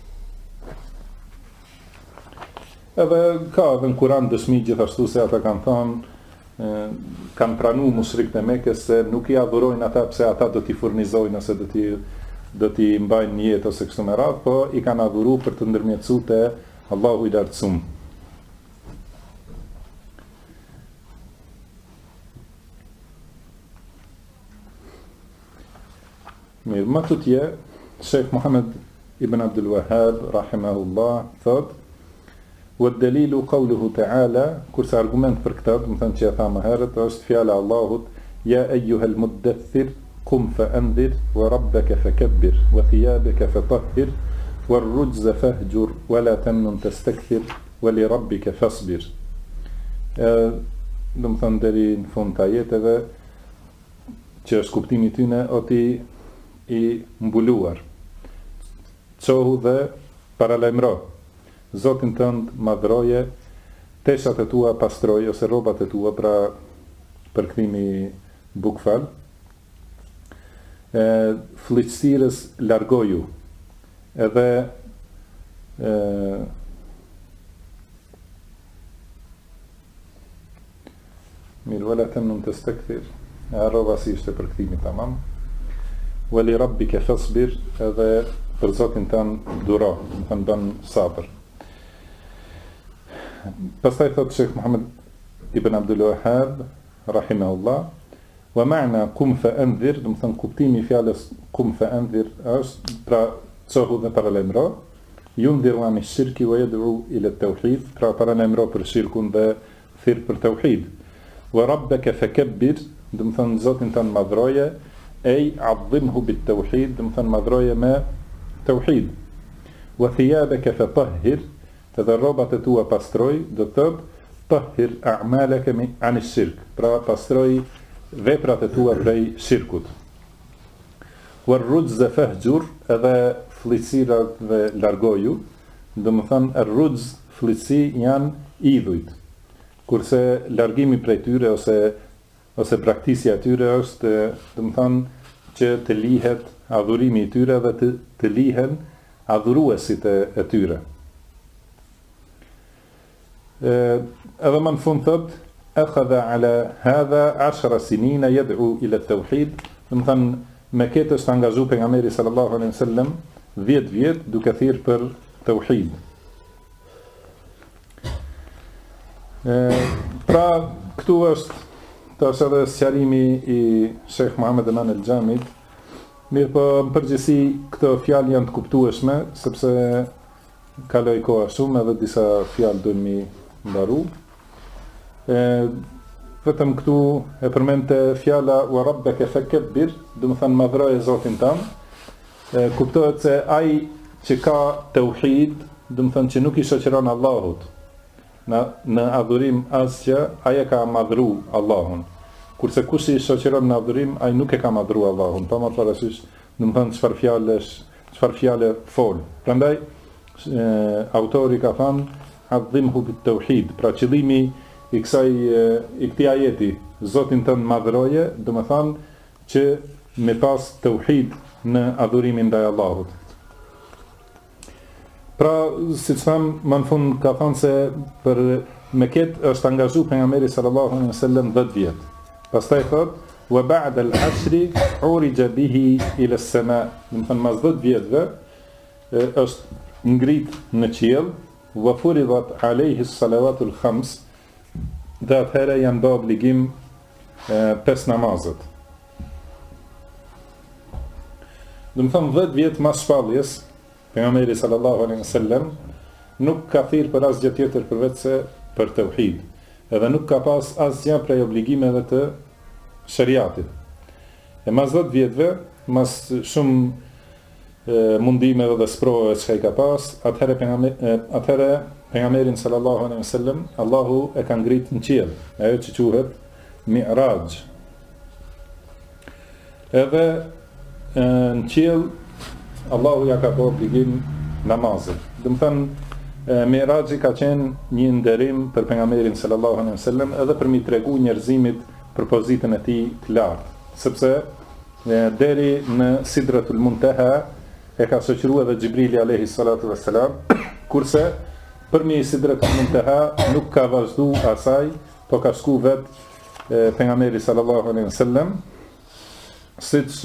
Edhe ka edhe në Kur'an dëshmi gjithashtu se ata kanë thonë, kanë pranu mushrikët e Mekës se nuk i adhurojnë ata pse ata do t'i furnizojnë ose do t'i mbajnë një jetë ose kështu me radhë, po i kanë adhuru për të ndërmjetësuar te Allahu i lartësuar. Mirë, më tutje, Sheikh Muhammad ibn Abdul Wahhab, rahimahullah, thot, wa dalilu qawluhu ta'ala, kurse argument për këtë, më thënë që e tha më herët, është fjala Allahut, ja ejuhel muddathir, kum fa andhir, wa rabbaka fakabbir, wa thiyabaka fatahhir, wa rrujza fahjur, wa la tamnun tastakthir, wa li rabbika fasbir. Do më thënë deri në fund të ajeteve, që është kuptimi tyne, oti i mbuluar. Qohu dhe paralajmëro. Zotin tënd madhroje, teshat e tua pastroje, ose rrobat e tua, pra përkthimi bukfal. Fliqësirës largoju. Edhe mirë, wala tamnun tastakthir. Rroba si ishte përkthimi tamam. Wali rabbika fasbir, edhe për Zotin tënd duro, do të bën sabër. Pastaj thot Sheikh Muhammad ibn Abdul Wahhab, rahimahullah, wa ma'na kum fa anzir, do të thon kuptimi i fjalës kum fa anzir është pra çohu dhe paralajmëro, yundhiru an ash-shirki wa yad'u ila at-tauhid, pra paralajmëro për shirkun dhe thirr për tauhid. Wa rabbaka fakabbir, do të thon Zotin tënd madhroje, ej adhimhu bit tauhid, do të thon madhroje me tauhid. Wa thiyabaka fatahhir, edhe rrobat e tua pastroj, do të thotë tahhir a'malaka an ash-shirk, pra pastroj veprat e tua prej shirkut. Wa rrujza fahjur, edhe flitsirat dhe largoju, do të thon rrujz, flitsi janë idhujt. Kurse largimi prej tyre ose praktisja e tyre është, do të thon që të lihet adhurimi i tyre dhe të lihen adhuruesit e tyre. Edhe më në fund thot, akhadha ala hadha 10 sinina yad'u ila at-tauhid, do të thon me këtë është angazhu pejgamberi sallallahu alaihi wasallam 10 vjet duke thirrë për tauhid. Pra këtu është tash edhe sqarimi i Sheikh Muhammad Aman el-Jamid. Mirë, po në përgjithësi këto fjalë janë të kuptueshme, sepse kaloi koha shumë edhe disa fjalë duhen mi mbaru. Vetëm këtu e përmendte fjala wa rabbaka fakabbir, do të thënë madhroje Zotin tënd. Kuptohet se ai që ka tauhid, do të thënë që nuk i shoqëron Allahut në adhurim asgjë, ai e ka madhru Allahun. Kurse kush i shoqëron në adhurim, ai nuk e ka madhru Allahun. Pa marrë parasysh, do të thënë çfarë fjale fol. Prandaj autori ka thënë adhimhu bit tauhid, pra qëllimi i këtij ajeti, Zotin tënd madhroje, do të thënë që me pas tauhid në adhurimin ndaj Allahut. Pra, si që thamë, më në fund ka thënë se për me ketë është angazhu pejgamberi sallallahu alaihi wasallam 10 vjet. Pastaj thot, wa ba'da al-ashri urija bihi ila as-sama. Do të thënë mas 10 vjetëve është ngrit në qiell, wa furidat alayhi as-salawatul khams, dhe atëherë janë bë obligim 5 namazet. Do të thënë 10 vjet mas shpalljes, pejgamberi sallallahu alaihi wasallam nuk ka thirrë për asgjë tjetër përveç se për tauhid. Edhe nuk ka pas asgjë prej obligimeve të shariatit. E mas 10 vjetëve, mas shumë mundimeve dhe sprovave që i ka pas, atëherë pejgamberin sallallahu alaihi wasallam, Allahu e ka ngrit në qiell, ajo që quhet Mi'raj. Edhe në qiell Allahu ja ka bërë obligim namazit. Do të thënë Mi'raji ka qenë një nderim për pejgamberin sallallahu alaihi wasallam edhe për mi tregu njerëzimit për pozitën e tij të lartë, sepse deri në Sidratul Muntaha e ka shoqëruar edhe Xhibrili alayhi salatu wassalam, kurse përmi Sidratul Muntaha nuk ka vazhdu asaj, po ka shku vetë pejgamberi sallallahu alaihi wasallam, siç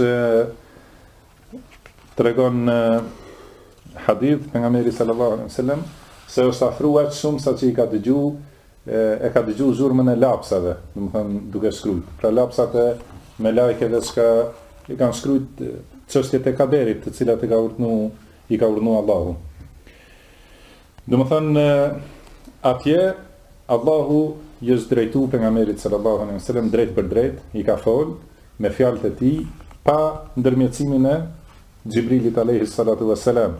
tregon hadith pejgamberi sallallahu alaihi wasallam se është afruar shumë sa që i ka dëgju, e ka dëgju zhurmën e lapsave, do të thënë duke shkruajt. Pra lapsat e me lajkeve që i kanë shkruajt çështjet e kaderit, të cilat i ka urdhëruar Allahu. Do të thënë atje Allahu i është drejtuar pejgamberit sallallahu alaihi wasallam drejt për drejt, i ka fol me fjalët e tij pa ndërmjetësimin e Xhibrilit alayhi salatu wassalam.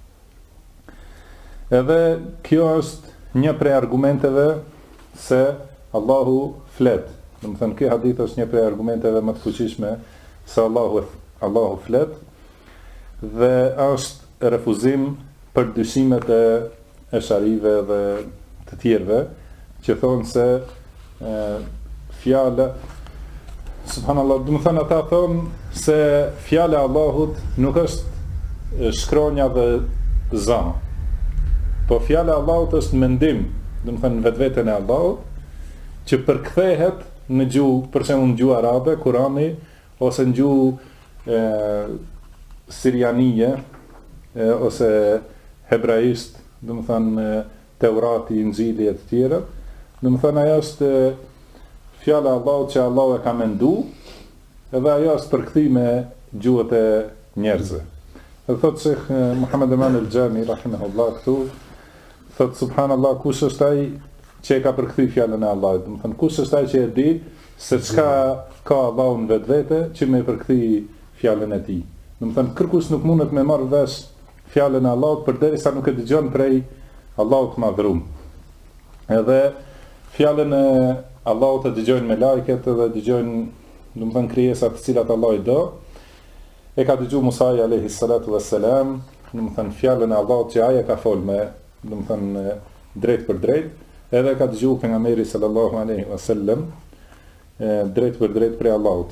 Edhe kjo është një prej argumenteve se Allahu flet. Do të thënë ky hadith është një prej argumenteve më të fuqishme se Allahu flet dhe është refuzim për dyshimet e esharive dhe të tjerëve që thonë se fjala subhanallahu, do të thënë ata thonë se fjala e Allahut nuk është shkronja dhe zana. Po fjala e Allahut është mendim, do të thënë vetveten e Allahut, që përkthehet në gjuhë, për shembull në gjuhë arabe, Kurani, ose në gjuhë sirianije, ose hebraisht, do të thënë Teurati, Injili e të tjerë. Do të thënë ajo është fjala e Allahut që Allahu e ka menduar, edhe ajo është përkthyer me gjuhët e njerëzve. Dhe thotë Sheikh Muhammad Eman el-Jami rahimahullah këtu, thotë subhanallahu, kush është ai që e ka përkthy fjalën e Allahut? Do të thënë kush është ai që e di se çka ka Allahu në vetvete që më përkthy fjalën e tij. Do të thënë kërkush nuk mundet me marrë vesh fjalën e Allahut përderisa nuk e dëgjon prej Allahut të madhëruar. Edhe fjalën e Allahut e dëgjojnë me lajket dhe dëgjojnë, do të thënë krijesat të cilat Allah i do. E ka dëgjuar Musa alayhi salatu wassalam, do të thënë fjalën e Allahut që ai e ka folë me, do të thënë drejt për drejt, edhe ka dëgjuar pejgamberi sallallahu alaihi wasallam drejt për drejt prej Allahut.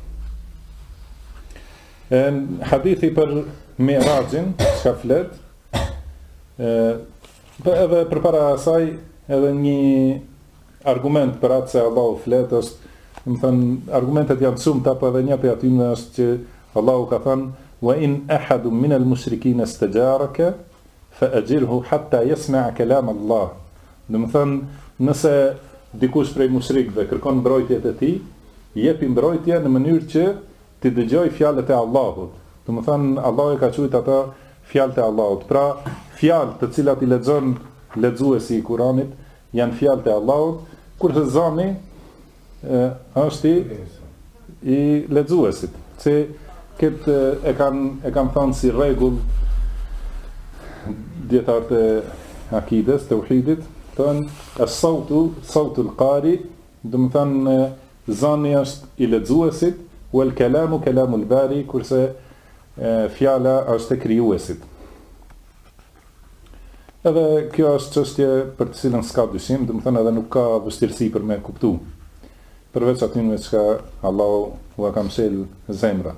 Hadithi për Mi'rajin, çka flet, edhe përpara asaj edhe një argument për atë se Allahu flet është, do të thënë argumentet janë shumë, apo edhe një prej atyre është që Allahu ka thënë wa in ahadun min al-mushrikeen istajaraka fa'ajirhu hatta yasma'a kalam Allah. Do të thënë nëse dikush prej mushrikëve kërkon mbrojtjet e tij, jepi mbrojtje në mënyrë që të dëgjoj fjalët e Allahut. Do të thënë Allahu e ka thujt ata fjalët e Allahut. Pra, fjalë të cilat i lexon lexuesi i Kuranit janë fjalët e Allahut, kurse zani është i lexuesit. Se këtë e kanë thënë si rregull dietarët e akides, tauhidit, thonë as-sautu al-qari, do të thënë zani është i lexuesit, wal kalamu kalamul bari, kurse fjala është e krijuesit. Edhe kjo është çështje për të cilën s'ka dyshim, do të thënë edhe nuk ka vështirësi për me kuptu, përveç atyre që Allahu u ka mësel zemrat.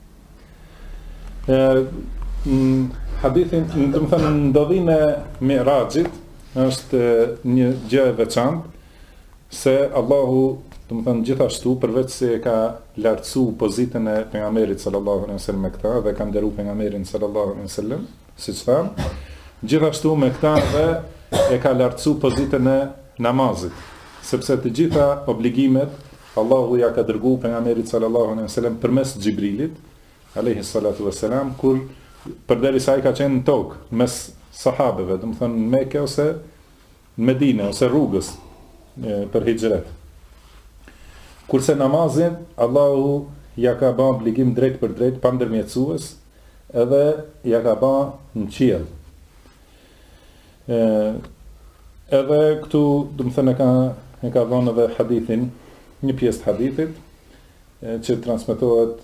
Hadithin, do të thënë ndodhinë e Mi'rajit është një gjë e veçantë se Allahu, do të thënë gjithashtu, përveç se ka lartësuar pozitën e pejgamberit sallallahu alaihi wasallam me këtë dhe ka nderuar pejgamberin sallallahu alaihi wasallam, siç thamë, gjithashtu me këtë dhe e ka lartësuar pozitën e namazit, sepse të gjitha obligimet Allahu ja ka dërguar pejgamberit sallallahu alaihi wasallam përmes Xhibrilit alayhi salatu wassalam, kur përderisa ai ka qenë në tokë mes sahabeve, do të thënë në Mekë ose në Medinë ose rrugës për hijret. Kurse namazin Allahu ja ka bën obligim drejt për drejt pa ndërmjetësues, edhe ja ka bën në qiell. Edhe këtu, do të thënë e ka dhënë edhe hadithin, një pjesë të hadithit që transmetohet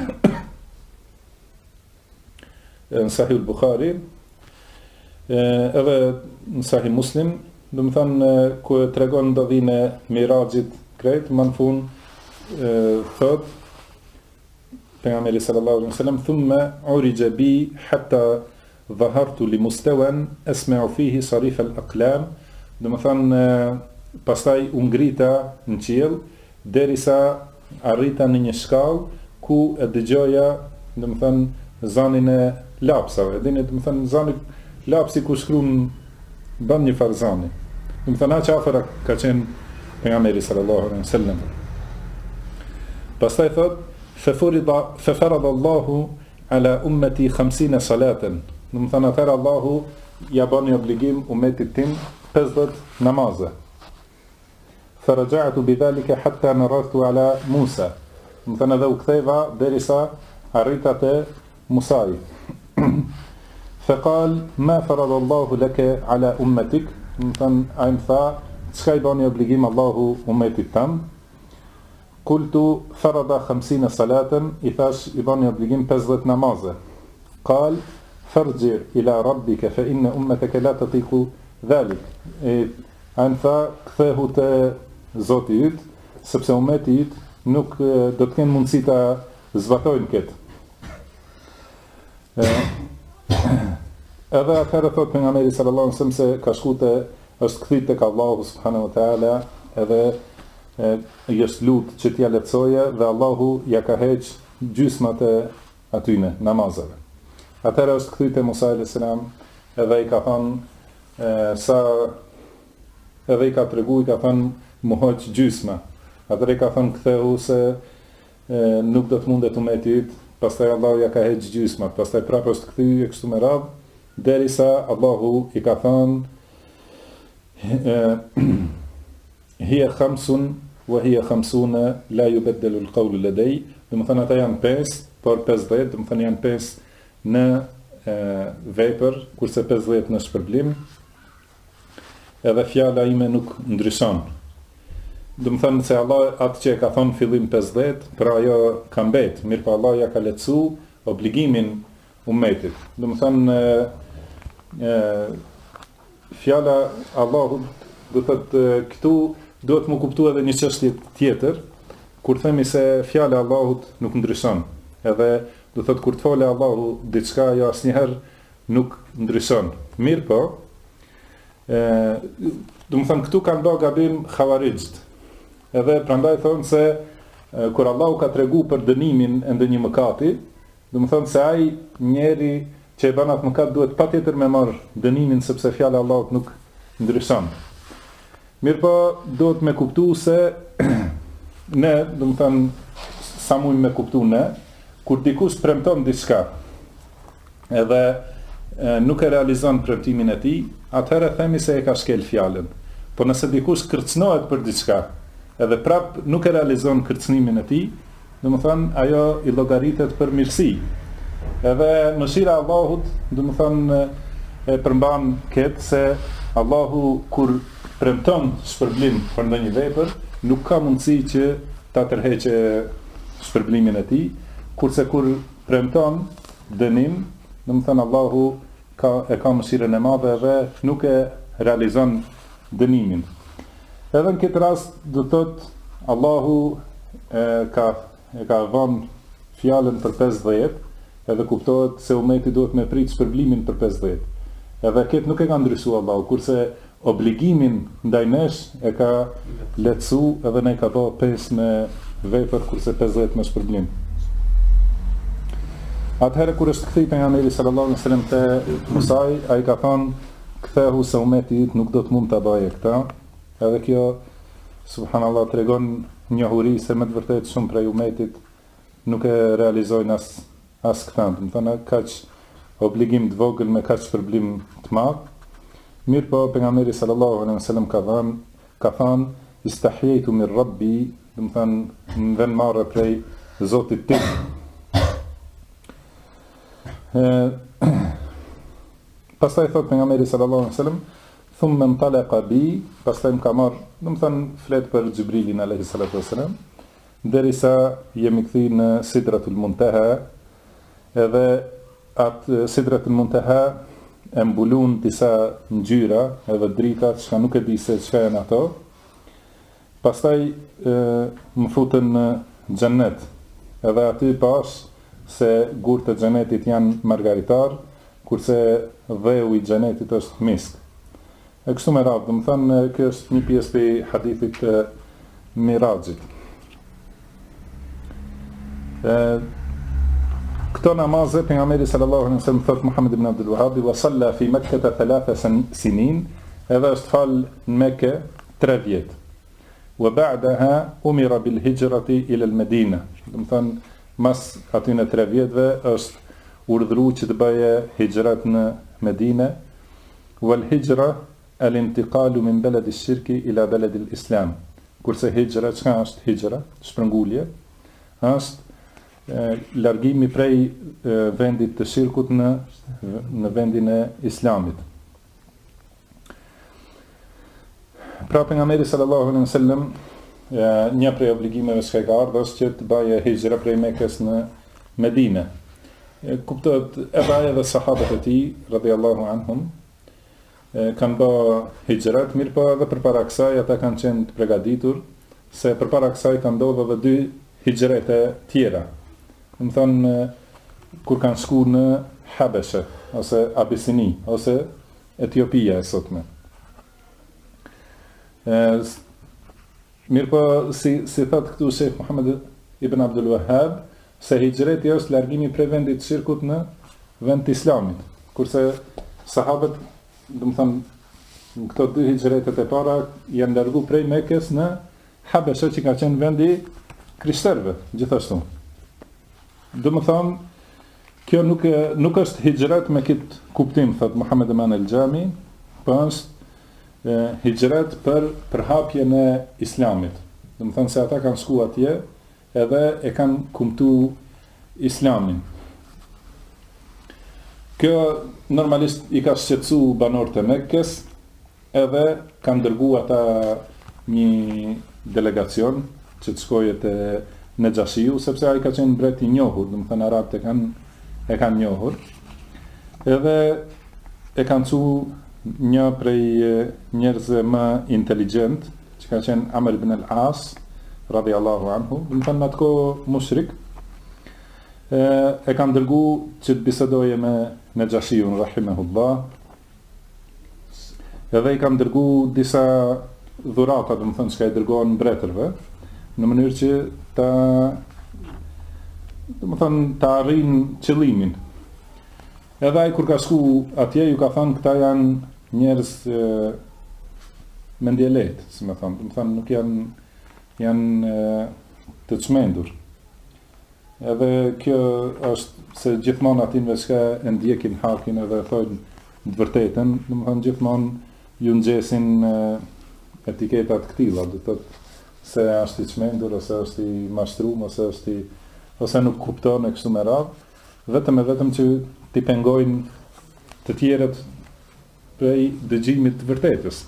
në Sahih al-Bukhari, edhe në Sahih Muslim, do të thënë ku tregon ndodhinë e Mirajit krejt, më në fund thot pejgamberi sallallahu alaihi wasallam thumma urija bi hatta dhahartu li mustawan asma'u fihi sarif al-aqlam, do të thënë pastaj u ngrita në qiell derisa arrita në një shkallë ku e dëgjoja, do të thënë zanin e lapsave. Dini, do të thënë zani lapsi ku shkruan ban një farzani. Do të thënë aq afër ka qenë pejgamberi sallallahu alaihi wasallam. Pastaj thot ففرض الله على أمتي 50 صلاة. Do të thënë atëherë Allahu ja bani obligim umetit tim 50 namaze. فرجعت بذلك حتى مررت على موسى. Do të thënë edhe u ktheva derisa arrita te Musai. فقال ما فرض الله لك على أمتك. Do të thënë ai më tha, çka I bani obligim Allahu umetit tam? قلت فرض 50 صلاة. I thash I bani obligim 50 namaze. قال فرجع إلى ربك فإن أمتك لا تطيق ذلك. Ai më tha, kthehu te Zoti yt, sepse umeti yt nuk do të kenë mundësi ta zbatojnë këtë. Edhe atëherë thot pejgamberi sallallahu alaihi wasallam se ka shkute, është kthit tek Allahu subhanahu wa taala, edhe i është lut që t'ja lehtësoje dhe Allahu ja ka heq gjysmat e atyne namazeve. Atëherë është kthit te Musa alayhis salam, edhe I ka thënë edhe I ka tregu, I ka thënë mu hoq gjysma. Atëherë I ka thënë ktheu se nuk do të mundet umeti yt, pastaj Allahu ja ka heq gjysmat, pastaj prapë është kthy e kështu me radhë, derisa Allahu I ka thënë hiya khamsun wa hiya khamsuna la yubaddalu al-qawlu ladai. Do të thënë ata janë 5, por 50, do të thënë janë 5 në vepër, kurse 50 në shpërblim. Edhe fjala ime nuk ndryshon. Do të thënë se Allah atë që e ka thonë fillim 50, pra ajo ka mbet, mirë pa Allah ja ka lehtësu obligimin ummetit. Do të thënë fjala Allahut, do thotë këtu duhet më kuptu edhe një çështje tjetër, kur themi se fjala Allahut nuk ndryshon. Edhe do thotë kur të folë Allahu diçka, ajo asnjëherë nuk ndryshon. Mirë po, do të thënë këtu kanë bërë gabim xhavarixht. Edhe prandaj thonë se kur Allahu ka tregu për dënimin e ndonjë mëkati, do të thënë se ai njeri që e bën atë mëkat duhet patjetër me marr dënimin, sepse fjala Allahut nuk ndryshon. Mirë po, duhet me kuptu se ne, do të thënë, sa mujmë me kuptu ne, kur dikush premton diçka, edhe nuk e realizon premtimin e tij, atëherë themi se e ka shkel fjalën. Po nëse dikush kërcënohet për diçka, edhe prap nuk e realizon kërcënimin e tij, do të thënë ajo I llogaritet për mirësi. Edhe mëshira e Allahut, do të thënë e përmban këtë se Allahu kur premton shpërblim për ndonjë vepër, nuk ka mundësi që ta tërheqë shpërblimin e tij, kurse kur premton dënim, do të thënë Allahu e ka mëshirën e madhe dhe nuk e realizon dënimin. Edhe në këtë rast do thotë Allahu ka vënë fjalën për 50, edhe kuptohet se ummeti duhet me prit shpërblimin për 50. Edhe këtë nuk e ka ndryshuar Allahu, kurse obligimin ndaj nesh e ka lehtësu edhe ne ka bërë 5 me vepër, kurse 50 me shpërblim. Atëherë kur është kthej pejgamberi sallallahu alaihi wasallam te Musai, ai ka thënë kthehu se ummeti yt nuk do të mund ta bëjë këtë. Edhe kjo subhanallahu tregon njohuri se me të vërtetë shumë prej ummetit nuk e realizojnë as këtë. Do të thonë kaq obligim të vogël me kaq shpërblim të madh. Mirë po, pejgamberi sallallahu alaihi wasallam ka thënë istahiytu min rabbi, do të thënë në vend marrë prej Zotit tim. Pastaj thot pejgamberi sallallahu alaihi wasallam thumma intalaqa bi, pastaj më ka marrë, do të thënë flet për Xhibrilin alayhi salatu wasalam, derisa jemi kthy në Sidratul Muntaha, edhe atë Sidratul Muntaha e mbulun disa ngjyra edhe drita që nuk e di se çka janë ato. Pastaj më futën në xhennet. Edhe aty pash se gurët e xhenetit janë margaritar, kurse dheu i xhenetit është misk. E kështu me radhë, më thënë, kjo është një pjesë për hadithit Mirajit. Këto namazë, pejgamberi sallallahu alaihi wasallam thot Muhammed ibn Abdul Wahhab, wa salla fi Mekkah 3 sinin, edhe është fal në Mekë 3 vjet. Wa ba'daha umira bil hijrati ila al Medina. Do të thënë, mas aty në 3 vjetëve është urdhëruar që të bëje hijrat në Medinë. Wal hijra al-intiqalu min balad ash-shirki ila balad al-islam. Kurse hijra, çka është hijra? Shpërngulje. Është largimi prej vendit të shirkut në vendin e islamit. Pra pejgamberi sallallahu alaihi wasallam, një prej obligimeve që ka ardhur është që të bëjë hijra prej Mekës në Medinë. Kuptohet edhe sahabët e tij radhiyallahu anhum kanë bërë hijrat, mirë po edhe përpara kësaj ata kanë qenë të përgatitur, se përpara kësaj kanë ndodhur edhe 2 hijrete tjera. Më thënë, kur kanë shku në Habeshe, ose Abisini, ose Etiopia e sotme. Mirë po, si thëtë këtu Shejh Muhammed ibn Abdul Wahhab, se hijreti është largimi prej vendit shirkut në vend të islamit. Kurse sahabët, do më thënë, në këto 2 hijretet e para, janë largu prej Mekës në Habeshe, që ka qenë vendi krishterëve, gjithashtu. Do më thonë, kjo nuk është hijret me këtë kuptim, thëtë Muhammed Eman el-Gjami, për është hijret për përhapjen e islamit. Do më thonë se ata kanë shku atje edhe e kanë kumtu islamin. Kjo normalisht i ka shqetësu banorët e Mekkës, edhe kanë dërgu ata një delegacion që të shkojet e Nejashiu, sepse ai ka qenë mbret i njohur, do të thënë arabët e kanë njohur. Edhe e kanë thu një prej njerëzve më inteligjent, që ka qenë Amr ibn al-As, radhiyallahu anhu, do të thënë në atë kohë mushrik, e kanë dërgu që të bisedoje me Nejashiun rahimahullah. Edhe i kanë dërgu disa dhurata, do të thënë që ka i dërgohen mbretërve, në mënyrë që ta arrin qëllimin. Edhe ai kur ka shku atje, ju ka thënë këta janë njerëz mendje lehtë, si më thënë, do të thënë nuk janë të çmendur. Edhe kjo është se gjithmonë atinve që e ndjekin hakin edhe thojnë të vërtetën, do të thënë gjithmonë ju ngjesin etiketat këtilla, do të thotë se është i çmendur, ose është i mashtruar, ose nuk kupton e kështu me radhë, vetëm që t'i pengojnë të tjerët prej dëgjimit të vërtetës.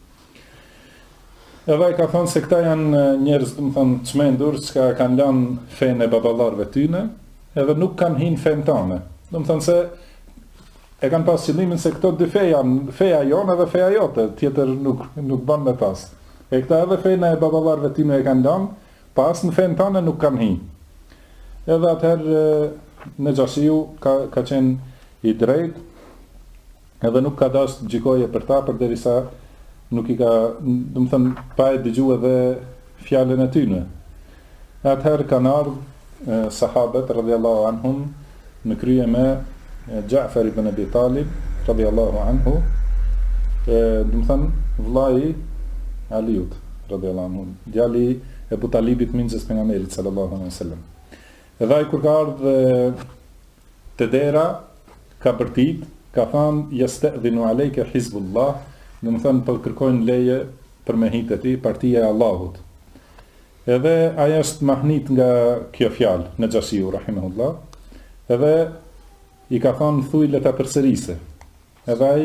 Edhe ai ka thënë se këta janë njerëz, do të thonë, çmendur, që kanë lënë fenë e baballarëve tyne, edhe nuk kanë hinë fenë tane. Do të thonë se e kanë pas qëllimin se këto 2 feja, feja jonë edhe feja jote, tjetër nuk bën me pas. E këta edhe fejna e babalarve time e kanë lënë, pas në fejnë tane nuk kanë hi. Edhe atëherë Nejashiu ka qenë i drejt, edhe nuk ka dash të gjikoje për ta, për derisa nuk i ka, do të thënë, pa e dëgju edhe fjalën e tyne. Atëherë kanë ardhur sahabët radhiyallahu anhum në krye me Ja'far ibn Abi Talib radhiyallahu anhu, do të thënë, vllai Aliut, radhiyallahu anhu, djali e Abu Talibit minxës pejgamberit sallallahu alaihi wasallam. Edhe ai kur ka ardhur te dera, ka bërtit, ka thënë yasta'dhinu alayka hizbullah, do të thënë po kërkojnë leje për me hitë ti partia e Allahut. Edhe ai është mahnit nga kjo fjalë, Nejashiu rahimahullah. Edhe i ka thënë thuj le ta përsërisë. Edhe ai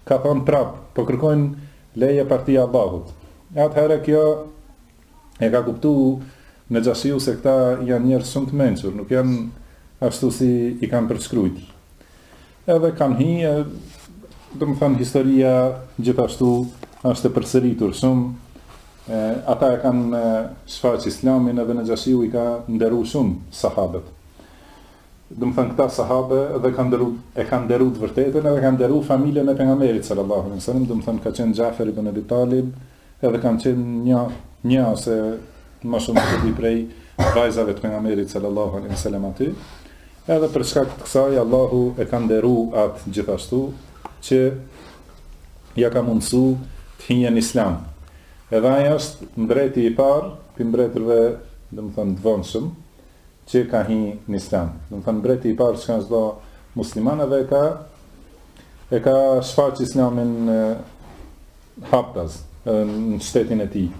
ka thonë prap, po kërkojnë leje partia Allahut. Atëherë kjo e ka kuptu në Gjashiu se këta janë njerëz shumë të mençur, nuk janë ashtu si i kanë përshkrujt. Edhe kanë hi, do më thënë historia gjithashtu është e përsëritur shumë. Ata e kanë shfaq islamin edhe në Gjashiu i ka nderu shumë sahabët. Do më thënë këta sahabe edhe e kanë nderu të vërtetën edhe kanë nderu familjen e pejgamberit sallallahu alaihi wasallam, do më thënë ka qenë Xhafer ibn Abi Talib edhe kanë qenë një ose më shumë të di prej vajzave të pejgamberit sallallahu alaihi wasallam aty. Edhe për shkak të kësaj Allahu e ka nderu atë gjithashtu që ja ka mundësu të hinjen në islam. Edhe ai është mbreti i parë, për mbretërve, do më thënë, të vonshëm, që ka hi në islam. Do më thënë, mbreti i parë që ka çdo musliman edhe e ka shfaq islamin haptas në shtetin e tij.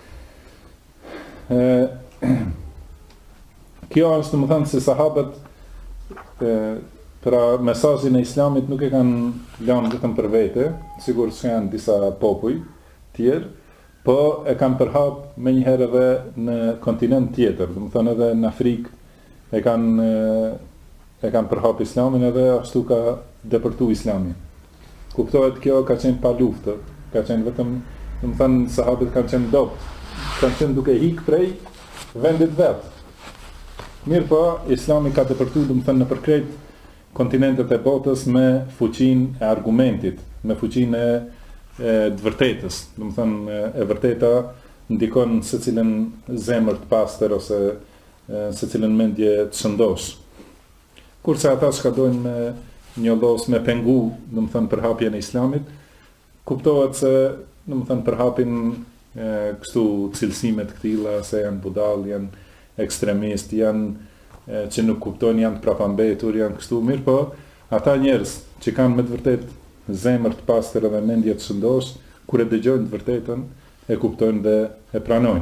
Kjo është, do më thënë, se sahabët pra mesazhin e islamit nuk e kanë lënë vetëm për vete, sigur që janë disa popuj tjerë, po e kanë përhap me njëherë edhe në kontinent tjetër, do më thënë edhe në Afrikë e kanë përhap islamin edhe ashtu ka depërtu islamin. Kuptohet kjo ka qenë pa luftë, ka qenë vetëm, do më thënë sahabët kanë qenë dopt, kanë qenë duke hik prej vendit vetë. Mirë po, islami ka depërtu, do më thënë në përkrejt kontinentet e botës me fuqin e argumentit, me fuqin e të vërtetës, do më thënë e vërteta ndikon se cilën zemër të pastër ose se cilën mendje të shëndosh. Kurse ata që ka dojnë me njollos, me pengu, do më thënë përhapjen e islamit, kuptohet se, do më thënë përhapin kështu cilësimet këtilla, se janë budall, janë ekstremist, janë që nuk kuptojnë, janë të prapambetur, janë kështu mirë, po ata njerëz që kanë me të vërtet zemër të pastër edhe mendje të shëndosh, kur e dëgjojnë të vërtetën, e kuptojnë dhe e pranojnë.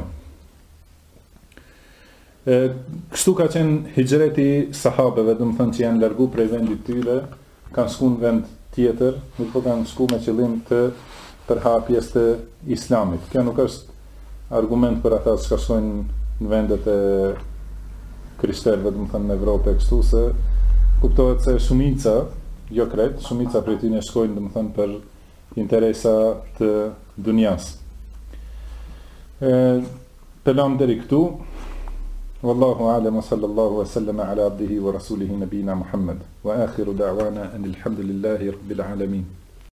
Kështu ka qenë hijreti sahabeve, do më thënë që janë largu prej vendit tyre, kanë shku në vend tjetër, nuk po kanë shku me qëllim të përhapjes të islamit. Kjo nuk është argument për ata që shkojnë në vendet e krishterëve, do më thënë në Evropë e kështu, se kuptohet se shumica, jo krejt, shumica prej tyre shkojnë, do më thënë, për interesa të dunjas. Pelam deri këtu. Wallahu a'lam wa sallallahu wa sallama ala abdihi wa rasulihi nabina Muhammad. Wa akhiru da'wana anil hamdulillahi rabbil alamin.